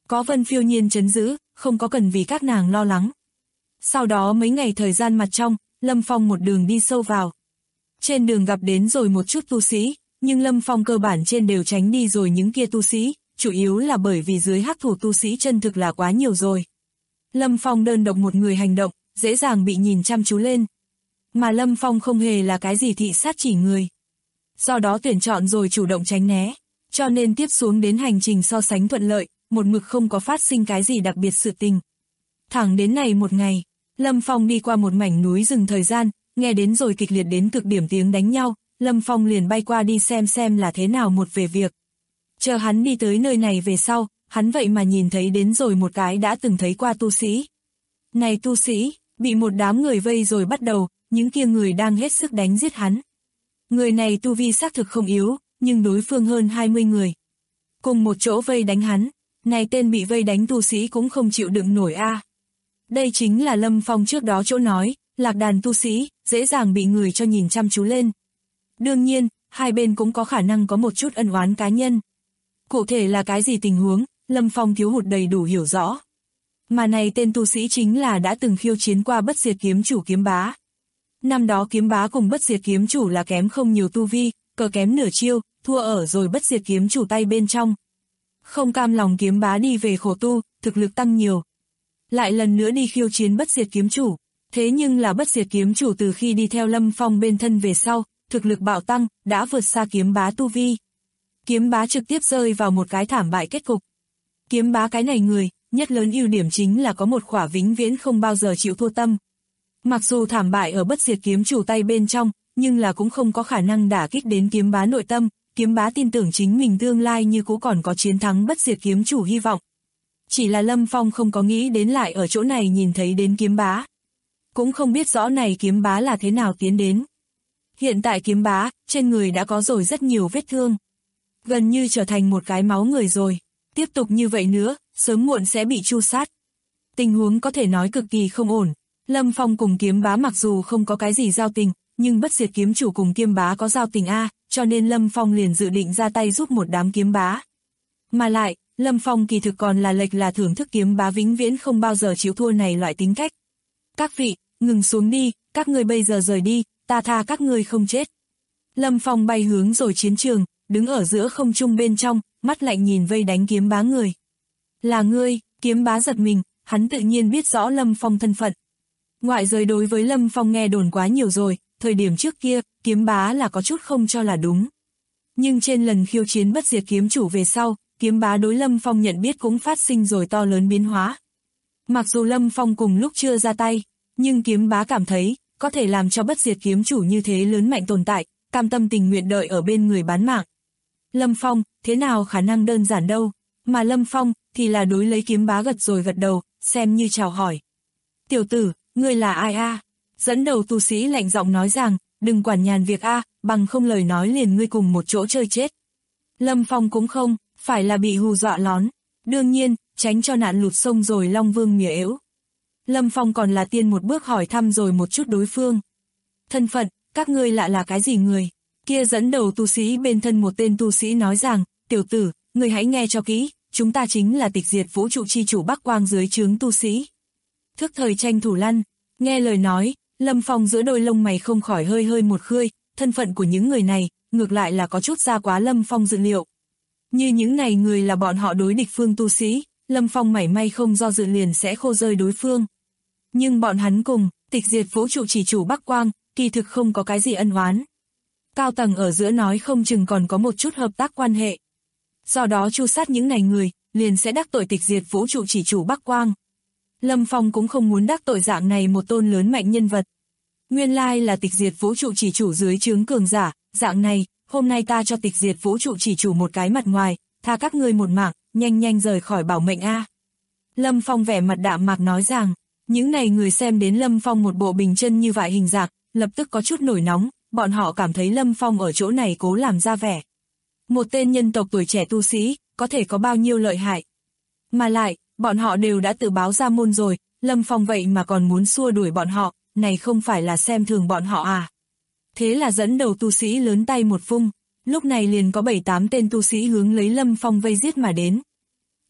Có Vân Phiêu Nhiên trấn giữ, không có cần vì các nàng lo lắng. Sau đó mấy ngày thời gian mặt trong, Lâm Phong một đường đi sâu vào. Trên đường gặp đến rồi một chút tu sĩ, nhưng Lâm Phong cơ bản trên đều tránh đi rồi những kia tu sĩ, chủ yếu là bởi vì dưới hắc thủ tu sĩ chân thực là quá nhiều rồi. Lâm Phong đơn độc một người hành động, dễ dàng bị nhìn chăm chú lên. Mà Lâm Phong không hề là cái gì thị sát chỉ người. Do đó tuyển chọn rồi chủ động tránh né, cho nên tiếp xuống đến hành trình so sánh thuận lợi, một mực không có phát sinh cái gì đặc biệt sự tình. Thẳng đến này một ngày, Lâm Phong đi qua một mảnh núi rừng thời gian, nghe đến rồi kịch liệt đến cực điểm tiếng đánh nhau, Lâm Phong liền bay qua đi xem là thế nào một về việc. Chờ hắn đi tới nơi này về sau, hắn vậy mà nhìn thấy đến rồi một cái đã từng thấy qua tu sĩ. Này tu sĩ, bị một đám người vây rồi bắt đầu, những kia người đang hết sức đánh giết hắn. Người này tu vi xác thực không yếu, nhưng đối phương hơn 20 người. Cùng một chỗ vây đánh hắn, này tên bị vây đánh tu sĩ cũng không chịu đựng nổi a. Đây chính là Lâm Phong trước đó chỗ nói, lạc đàn tu sĩ, dễ dàng bị người cho nhìn chăm chú lên. Đương nhiên, hai bên cũng có khả năng có một chút ân oán cá nhân. Cụ thể là cái gì tình huống, Lâm Phong thiếu hụt đầy đủ hiểu rõ. Mà này tên tu sĩ chính là đã từng khiêu chiến qua bất diệt kiếm chủ Kiếm Bá. Năm đó Kiếm Bá cùng bất diệt kiếm chủ là kém không nhiều tu vi, cờ kém nửa chiêu, thua ở rồi bất diệt kiếm chủ tay bên trong. Không cam lòng Kiếm Bá đi về khổ tu, thực lực tăng nhiều. Lại lần nữa đi khiêu chiến bất diệt kiếm chủ. Thế nhưng là bất diệt kiếm chủ từ khi đi theo Lâm Phong bên thân về sau, thực lực bạo tăng, đã vượt xa Kiếm Bá tu vi. Kiếm Bá trực tiếp rơi vào một cái thảm bại kết cục. Kiếm Bá cái này người, nhất lớn ưu điểm chính là có một khỏa vĩnh viễn không bao giờ chịu thua tâm. Mặc dù thảm bại ở bất diệt kiếm chủ tay bên trong, nhưng là cũng không có khả năng đả kích đến Kiếm Bá nội tâm, Kiếm Bá tin tưởng chính mình tương lai như cũ còn có chiến thắng bất diệt kiếm chủ hy vọng. Chỉ là Lâm Phong không có nghĩ đến lại ở chỗ này nhìn thấy đến Kiếm Bá. Cũng không biết rõ này Kiếm Bá là thế nào tiến đến. Hiện tại Kiếm Bá, trên người đã có rồi rất nhiều vết thương. Gần như trở thành một cái máu người rồi. Tiếp tục như vậy nữa, sớm muộn sẽ bị tru sát. Tình huống có thể nói cực kỳ không ổn. Lâm Phong cùng Kiếm Bá mặc dù không có cái gì giao tình, nhưng bất diệt kiếm chủ cùng Kiếm Bá có giao tình a, cho nên Lâm Phong liền dự định ra tay giúp một đám Kiếm Bá. Mà lại, Lâm Phong kỳ thực còn là lệch là thưởng thức Kiếm Bá vĩnh viễn không bao giờ chịu thua này loại tính cách. Các vị, ngừng xuống đi, các ngươi bây giờ rời đi, ta tha các ngươi không chết. Lâm Phong bay hướng rồi chiến trường, đứng ở giữa không trung bên trong, mắt lạnh nhìn vây đánh Kiếm Bá người. Là ngươi, Kiếm Bá giật mình, hắn tự nhiên biết rõ Lâm Phong thân phận. Ngoại giới đối với Lâm Phong nghe đồn quá nhiều rồi, thời điểm trước kia, Kiếm Bá là có chút không cho là đúng. Nhưng trên lần khiêu chiến bất diệt kiếm chủ về sau, Kiếm Bá đối Lâm Phong nhận biết cũng phát sinh rồi to lớn biến hóa. Mặc dù Lâm Phong cùng lúc chưa ra tay, nhưng Kiếm Bá cảm thấy, có thể làm cho bất diệt kiếm chủ như thế lớn mạnh tồn tại, cam tâm tình nguyện đợi ở bên người bán mạng. Lâm Phong, thế nào khả năng đơn giản đâu, mà Lâm Phong, thì là đối lấy Kiếm Bá gật rồi gật đầu, xem như chào hỏi. Tiểu tử, ngươi là ai a? Dẫn đầu tu sĩ lạnh giọng nói rằng, đừng quản nhàn việc a, bằng không lời nói liền ngươi cùng một chỗ chơi chết. Lâm Phong cũng không, phải là bị hù dọa lón, đương nhiên, tránh cho nạn lụt sông rồi Long Vương mỉa ếu. Lâm Phong còn là tiên một bước hỏi thăm rồi một chút đối phương. Thân phận, các ngươi lạ là cái gì người? Kia dẫn đầu tu sĩ bên thân một tên tu sĩ nói rằng, tiểu tử, ngươi hãy nghe cho kỹ, chúng ta chính là tịch diệt vũ trụ chi chủ Bắc Quang dưới trướng tu sĩ. Thức thời tranh thủ lăn, nghe lời nói, Lâm Phong giữa đôi lông mày không khỏi hơi một khơi, thân phận của những người này, ngược lại là có chút ra quá Lâm Phong dự liệu. Như những này người là bọn họ đối địch phương tu sĩ, Lâm Phong mảy may không do dự liền sẽ khô rơi đối phương. Nhưng bọn hắn cùng, tịch diệt vũ trụ chỉ chủ Bắc Quang, kỳ thực không có cái gì ân oán. Cao tầng ở giữa nói không chừng còn có một chút hợp tác quan hệ. Do đó tru sát những này người, liền sẽ đắc tội tịch diệt vũ trụ chỉ chủ Bắc Quang. Lâm Phong cũng không muốn đắc tội dạng này một tôn lớn mạnh nhân vật. Nguyên lai là tịch diệt vũ trụ chỉ chủ dưới trướng cường giả, dạng này, hôm nay ta cho tịch diệt vũ trụ chỉ chủ một cái mặt ngoài, tha các ngươi một mạng, nhanh rời khỏi bảo mệnh a. Lâm Phong vẻ mặt đạm mạc nói rằng, những này người xem đến Lâm Phong một bộ bình chân như vậy hình dạng, lập tức có chút nổi nóng, bọn họ cảm thấy Lâm Phong ở chỗ này cố làm ra vẻ. Một tên nhân tộc tuổi trẻ tu sĩ, có thể có bao nhiêu lợi hại. Mà lại, bọn họ đều đã tự báo ra môn rồi, Lâm Phong vậy mà còn muốn xua đuổi bọn họ, này không phải là xem thường bọn họ à. Thế là dẫn đầu tu sĩ lớn tay một vung, lúc này liền có 7-8 tên tu sĩ hướng lấy Lâm Phong vây giết mà đến.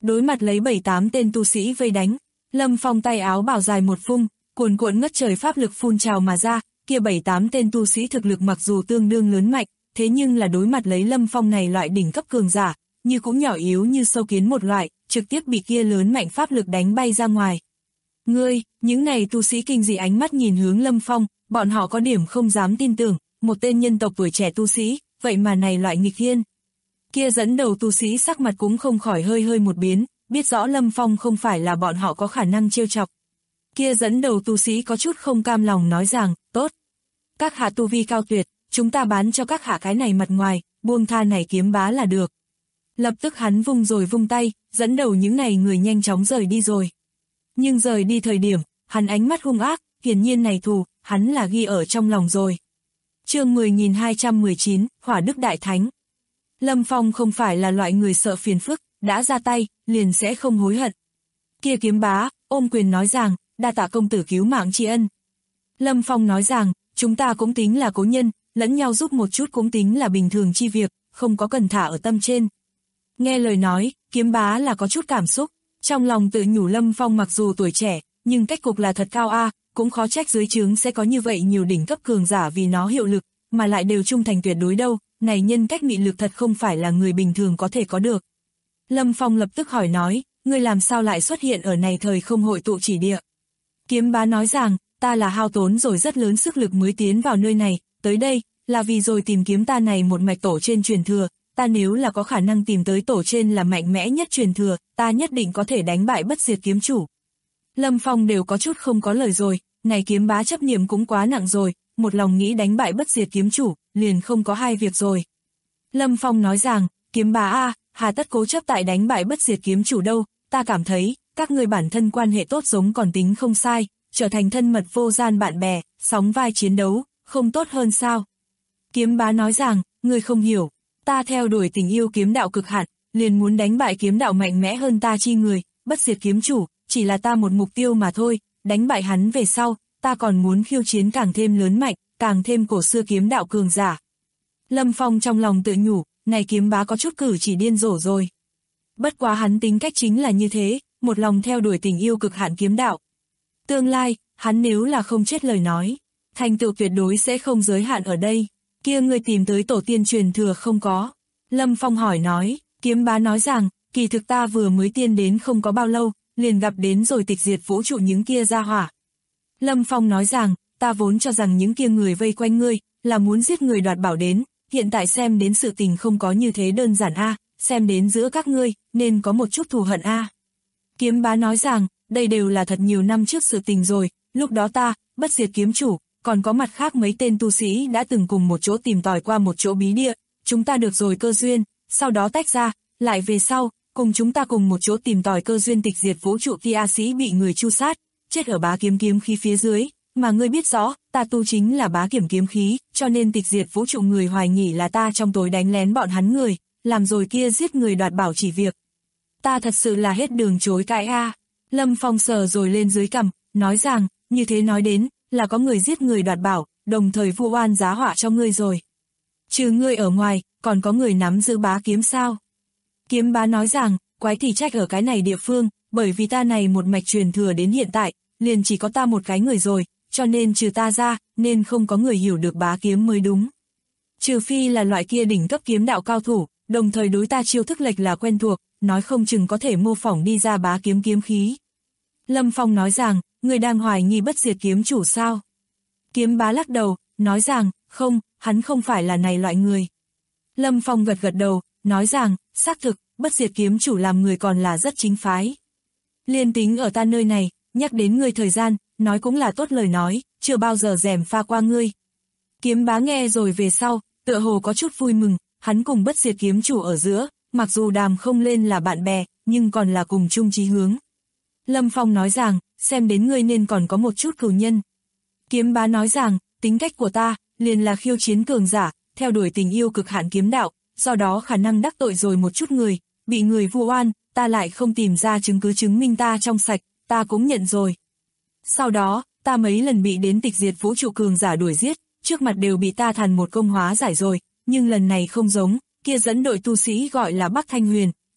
đối mặt lấy 7-8 tên tu sĩ vây đánh, Lâm Phong tay áo bào dài một vung, cuồn cuộn ngất trời pháp lực phun trào mà ra, kia 7-8 tên tu sĩ thực lực mặc dù tương đương lớn mạnh, thế nhưng là đối mặt lấy Lâm Phong này loại đỉnh cấp cường giả, như cũng nhỏ yếu như sâu kiến một loại, trực tiếp bị kia lớn mạnh pháp lực đánh bay ra ngoài. Ngươi, những này tu sĩ kinh dị ánh mắt nhìn hướng Lâm Phong, bọn họ có điểm không dám tin tưởng, một tên nhân tộc tuổi trẻ tu sĩ, vậy mà này loại nghịch thiên. Kia dẫn đầu tu sĩ sắc mặt cũng không khỏi hơi một biến, biết rõ Lâm Phong không phải là bọn họ có khả năng trêu chọc. Kia dẫn đầu tu sĩ có chút không cam lòng nói rằng, tốt. Các hạ tu vi cao tuyệt, chúng ta bán cho các hạ cái này mặt ngoài, buông tha này kiếm bá là được. Lập tức hắn vung tay, dẫn đầu những này người nhanh chóng rời đi rồi. Nhưng rời đi thời điểm, hắn ánh mắt hung ác, hiển nhiên này thù, hắn là ghi ở trong lòng rồi. Chương 10.219, Hỏa Đức Đại Thánh. Lâm Phong không phải là loại người sợ phiền phức, đã ra tay, liền sẽ không hối hận. Kia kiếm bá, ôm quyền nói rằng, đa tạ công tử cứu mạng tri ân. Lâm Phong nói rằng, chúng ta cũng tính là cố nhân, lẫn nhau giúp một chút cũng tính là bình thường chi việc, không có cần thả ở tâm trên. Nghe lời nói, kiếm bá là có chút cảm xúc, trong lòng tự nhủ Lâm Phong mặc dù tuổi trẻ, nhưng cách cục là thật cao a, cũng khó trách dưới trướng sẽ có như vậy nhiều đỉnh cấp cường giả vì nó hiệu lực, mà lại đều trung thành tuyệt đối đâu, này nhân cách mị lực thật không phải là người bình thường có thể có được. Lâm Phong lập tức hỏi nói, ngươi làm sao lại xuất hiện ở này thời không hội tụ chỉ địa? Kiếm bá nói rằng, ta là hao tốn rồi rất lớn sức lực mới tiến vào nơi này, tới đây, là vì rồi tìm kiếm ta này một mạch tổ trên truyền thừa, ta nếu là có khả năng tìm tới tổ trên là mạnh mẽ nhất truyền thừa, ta nhất định có thể đánh bại bất diệt kiếm chủ. Lâm Phong đều có chút không có lời rồi, này kiếm bá chấp niệm cũng quá nặng rồi, một lòng nghĩ đánh bại bất diệt kiếm chủ, liền không có hai việc rồi. Lâm Phong nói rằng, kiếm bá a, hà tất cố chấp tại đánh bại bất diệt kiếm chủ đâu, ta cảm thấy, các người bản thân quan hệ tốt giống còn tính không sai, trở thành thân mật vô gian bạn bè, sóng vai chiến đấu, không tốt hơn sao? Kiếm bá nói rằng, ngươi không hiểu, ta theo đuổi tình yêu kiếm đạo cực hạn, liền muốn đánh bại kiếm đạo mạnh mẽ hơn ta chi người, bất diệt kiếm chủ, chỉ là ta một mục tiêu mà thôi, đánh bại hắn về sau, ta còn muốn khiêu chiến càng thêm lớn mạnh, càng thêm cổ xưa kiếm đạo cường giả. Lâm Phong trong lòng tự nhủ, này kiếm bá có chút cử chỉ điên rồ rồi. Bất quá hắn tính cách chính là như thế, một lòng theo đuổi tình yêu cực hạn kiếm đạo. Tương lai, hắn nếu là không chết lời nói, thành tựu tuyệt đối sẽ không giới hạn ở đây. Kia ngươi tìm tới tổ tiên truyền thừa không có? Lâm Phong hỏi nói, kiếm bá nói rằng, kỳ thực ta vừa mới tiên đến không có bao lâu, liền gặp đến rồi tịch diệt vũ trụ những kia ra hỏa. Lâm Phong nói rằng, ta vốn cho rằng những kia người vây quanh ngươi, là muốn giết người đoạt bảo đến, hiện tại xem đến sự tình không có như thế đơn giản a, xem đến giữa các ngươi, nên có một chút thù hận a. Kiếm bá nói rằng, đây đều là thật nhiều năm trước sự tình rồi, lúc đó ta, bất diệt kiếm chủ, còn có mặt khác mấy tên tu sĩ đã từng cùng một chỗ tìm tòi qua một chỗ bí địa, chúng ta được rồi cơ duyên, sau đó tách ra, lại về sau, cùng chúng ta cùng một chỗ tìm tòi cơ duyên tịch diệt vũ trụ tia sĩ bị người chu sát, chết ở bá kiếm kiếm khí phía dưới, mà ngươi biết rõ, ta tu chính là bá kiểm kiếm khí, cho nên tịch diệt vũ trụ người hoài nghi là ta trong tối đánh lén bọn hắn người, làm rồi kia giết người đoạt bảo chỉ việc. Ta thật sự là hết đường chối cãi a. Lâm Phong sờ rồi lên dưới cằm, nói rằng, như thế nói đến, là có người giết người đoạt bảo, đồng thời vu oan giá họa cho ngươi rồi. Trừ ngươi ở ngoài, còn có người nắm giữ bá kiếm sao? Kiếm bá nói rằng, quái thì trách ở cái này địa phương, bởi vì ta này một mạch truyền thừa đến hiện tại, liền chỉ có ta một cái người rồi, cho nên trừ ta ra, nên không có người hiểu được bá kiếm mới đúng. Trừ phi là loại kia đỉnh cấp kiếm đạo cao thủ, đồng thời đối ta chiêu thức lệch là quen thuộc, nói không chừng có thể mô phỏng đi ra bá kiếm kiếm khí. Lâm Phong nói rằng, người đang hoài nghi bất diệt kiếm chủ sao? Kiếm bá lắc đầu, nói rằng, không, hắn không phải là này loại người. Lâm Phong gật gật đầu, nói rằng, xác thực, bất diệt kiếm chủ làm người còn là rất chính phái. Liên tính ở ta nơi này, nhắc đến ngươi thời gian, nói cũng là tốt lời nói, chưa bao giờ gièm pha qua ngươi. Kiếm bá nghe rồi về sau, tựa hồ có chút vui mừng, hắn cùng bất diệt kiếm chủ ở giữa, mặc dù đàm không lên là bạn bè, nhưng còn là cùng chung chí hướng. Lâm Phong nói rằng, xem đến ngươi nên còn có một chút cừu nhân. Kiếm bá nói rằng, tính cách của ta, liền là khiêu chiến cường giả, theo đuổi tình yêu cực hạn kiếm đạo, do đó khả năng đắc tội rồi một chút người, bị người vu oan, ta lại không tìm ra chứng cứ chứng minh ta trong sạch, ta cũng nhận rồi. Sau đó, ta mấy lần bị đến tịch diệt vũ trụ cường giả đuổi giết, trước mặt đều bị ta thành một công hóa giải rồi, nhưng lần này không giống, kia dẫn đội tu sĩ gọi là Bắc Thanh Huyền,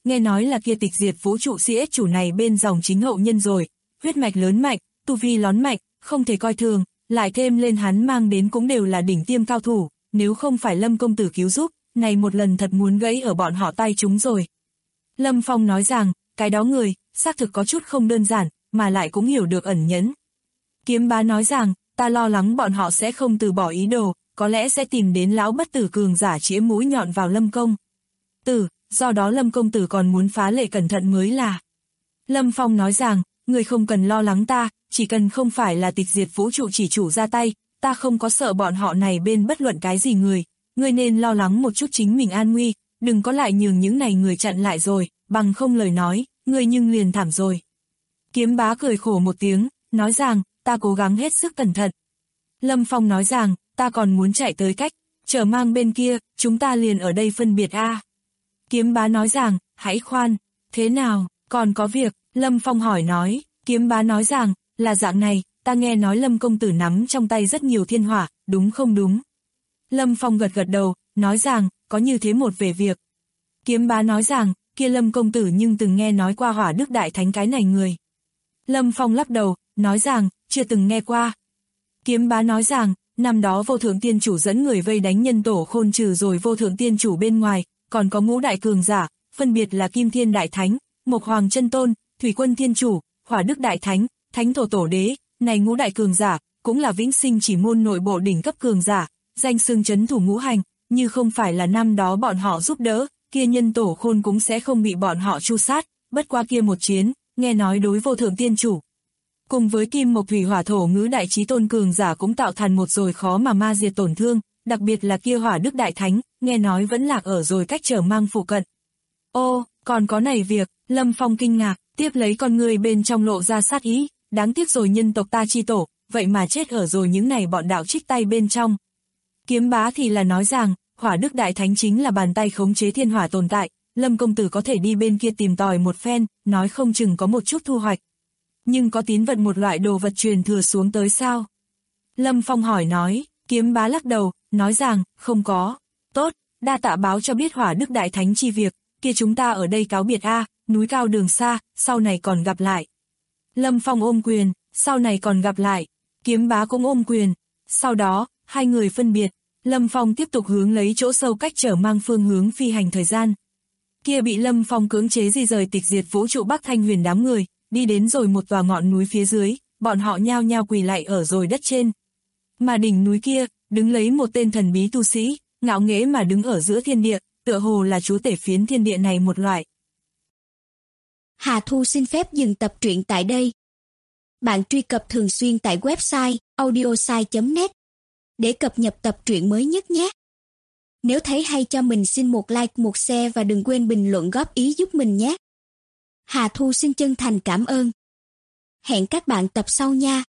nghe nói là kia tịch diệt vũ trụ CS chủ này bên dòng chính hậu nhân rồi, huyết mạch lớn mạnh, tu vi lón mạch, không thể coi thường, lại thêm lên hắn mang đến cũng đều là đỉnh tiêm cao thủ, nếu không phải Lâm công tử cứu giúp, này một lần thật muốn gãy ở bọn họ tay chúng rồi. Lâm Phong nói rằng, cái đó người, xác thực có chút không đơn giản, mà lại cũng hiểu được ẩn nhẫn. Kiếm Bá nói rằng, ta lo lắng bọn họ sẽ không từ bỏ ý đồ, có lẽ sẽ tìm đến lão bất tử cường giả chĩa mũi nhọn vào Lâm công tử, do đó Lâm công tử còn muốn phá lệ cẩn thận mới là. Lâm Phong nói rằng, người không cần lo lắng ta, chỉ cần không phải là tịch diệt vũ trụ chỉ chủ ra tay, ta không có sợ bọn họ này bên bất luận cái gì người, ngươi nên lo lắng một chút chính mình an nguy, đừng có lại nhường những này người chặn lại rồi, bằng không lời nói, ngươi nhưng liền thảm rồi. Kiếm Bá cười khổ một tiếng, nói rằng, ta cố gắng hết sức cẩn thận. Lâm Phong nói rằng, ta còn muốn chạy tới cách, chở mang bên kia, chúng ta liền ở đây phân biệt a. Kiếm Bá nói rằng, hãy khoan, thế nào, còn có việc, Lâm Phong hỏi nói, Kiếm Bá nói rằng, là dạng này, ta nghe nói Lâm công tử nắm trong tay rất nhiều thiên hỏa, đúng không đúng? Lâm Phong gật gật đầu, nói rằng, có như thế một về việc. Kiếm Bá nói rằng, kia Lâm công tử nhưng từng nghe nói qua Hỏa Đức Đại Thánh cái này người. Lâm Phong lắc đầu, nói rằng, chưa từng nghe qua. Kiếm Bá nói rằng, năm đó Vô Thượng Tiên Chủ dẫn người vây đánh Nhân Tổ Khôn trừ rồi Vô Thượng Tiên Chủ bên ngoài, còn có ngũ đại cường giả, phân biệt là Kim Thiên Đại Thánh, Mộc Hoàng Chân Tôn, Thủy Quân Thiên Chủ, Hỏa Đức Đại Thánh, Thánh Thổ Tổ Đế, này ngũ đại cường giả, cũng là vĩnh sinh chỉ môn nội bộ đỉnh cấp cường giả, danh xưng trấn thủ ngũ hành, như không phải là năm đó bọn họ giúp đỡ, kia Nhân Tổ Khôn cũng sẽ không bị bọn họ tru sát, bất qua kia một chiến, nghe nói đối Vô Thượng Tiên Chủ. Cùng với Kim Mộc Thủy Hỏa Thổ ngũ đại chí tôn cường giả cũng tạo thành một rồi khó mà ma diệt tổn thương, đặc biệt là kia Hỏa Đức Đại Thánh, nghe nói vẫn lạc ở rồi cách trở mang phụ cận. Ô, còn có này việc, Lâm Phong kinh ngạc, tiếp lấy con người bên trong lộ ra sát ý, đáng tiếc rồi nhân tộc ta chi tổ, vậy mà chết ở rồi những này bọn đạo trích tay bên trong. Kiếm Bá thì là nói rằng, Hỏa Đức Đại Thánh chính là bàn tay khống chế thiên hỏa tồn tại, Lâm công tử có thể đi bên kia tìm tòi một phen, nói không chừng có một chút thu hoạch. Nhưng có tín vật một loại đồ vật truyền thừa xuống tới sao? Lâm Phong hỏi nói, Kiếm Bá lắc đầu, nói rằng, không có. Tốt, đa tạ báo cho biết Hỏa Đức Đại Thánh chi việc, kia chúng ta ở đây cáo biệt a, núi cao đường xa, sau này còn gặp lại. Lâm Phong ôm quyền, sau này còn gặp lại. Kiếm Bá cũng ôm quyền. Sau đó, hai người phân biệt, Lâm Phong tiếp tục hướng lấy chỗ sâu cách trở mang phương hướng phi hành thời gian. Kia bị Lâm Phong cưỡng chế di rời tịch diệt vũ trụ Bắc Thanh Huyền đám người, đi đến rồi một tòa ngọn núi phía dưới, bọn họ nhao nhao quỳ lại ở rồi đất trên. Mà đỉnh núi kia, đứng lấy một tên thần bí tu sĩ, ngạo nghễ mà đứng ở giữa thiên địa, tựa hồ là chúa tể phiến thiên địa này một loại. Hà Thu xin phép dừng tập truyện tại đây. Bạn truy cập thường xuyên tại website audiosai.net để cập nhật tập truyện mới nhất nhé. Nếu thấy hay cho mình xin một like, một share và đừng quên bình luận góp ý giúp mình nhé. Hà Thu xin chân thành cảm ơn. Hẹn các bạn tập sau nha.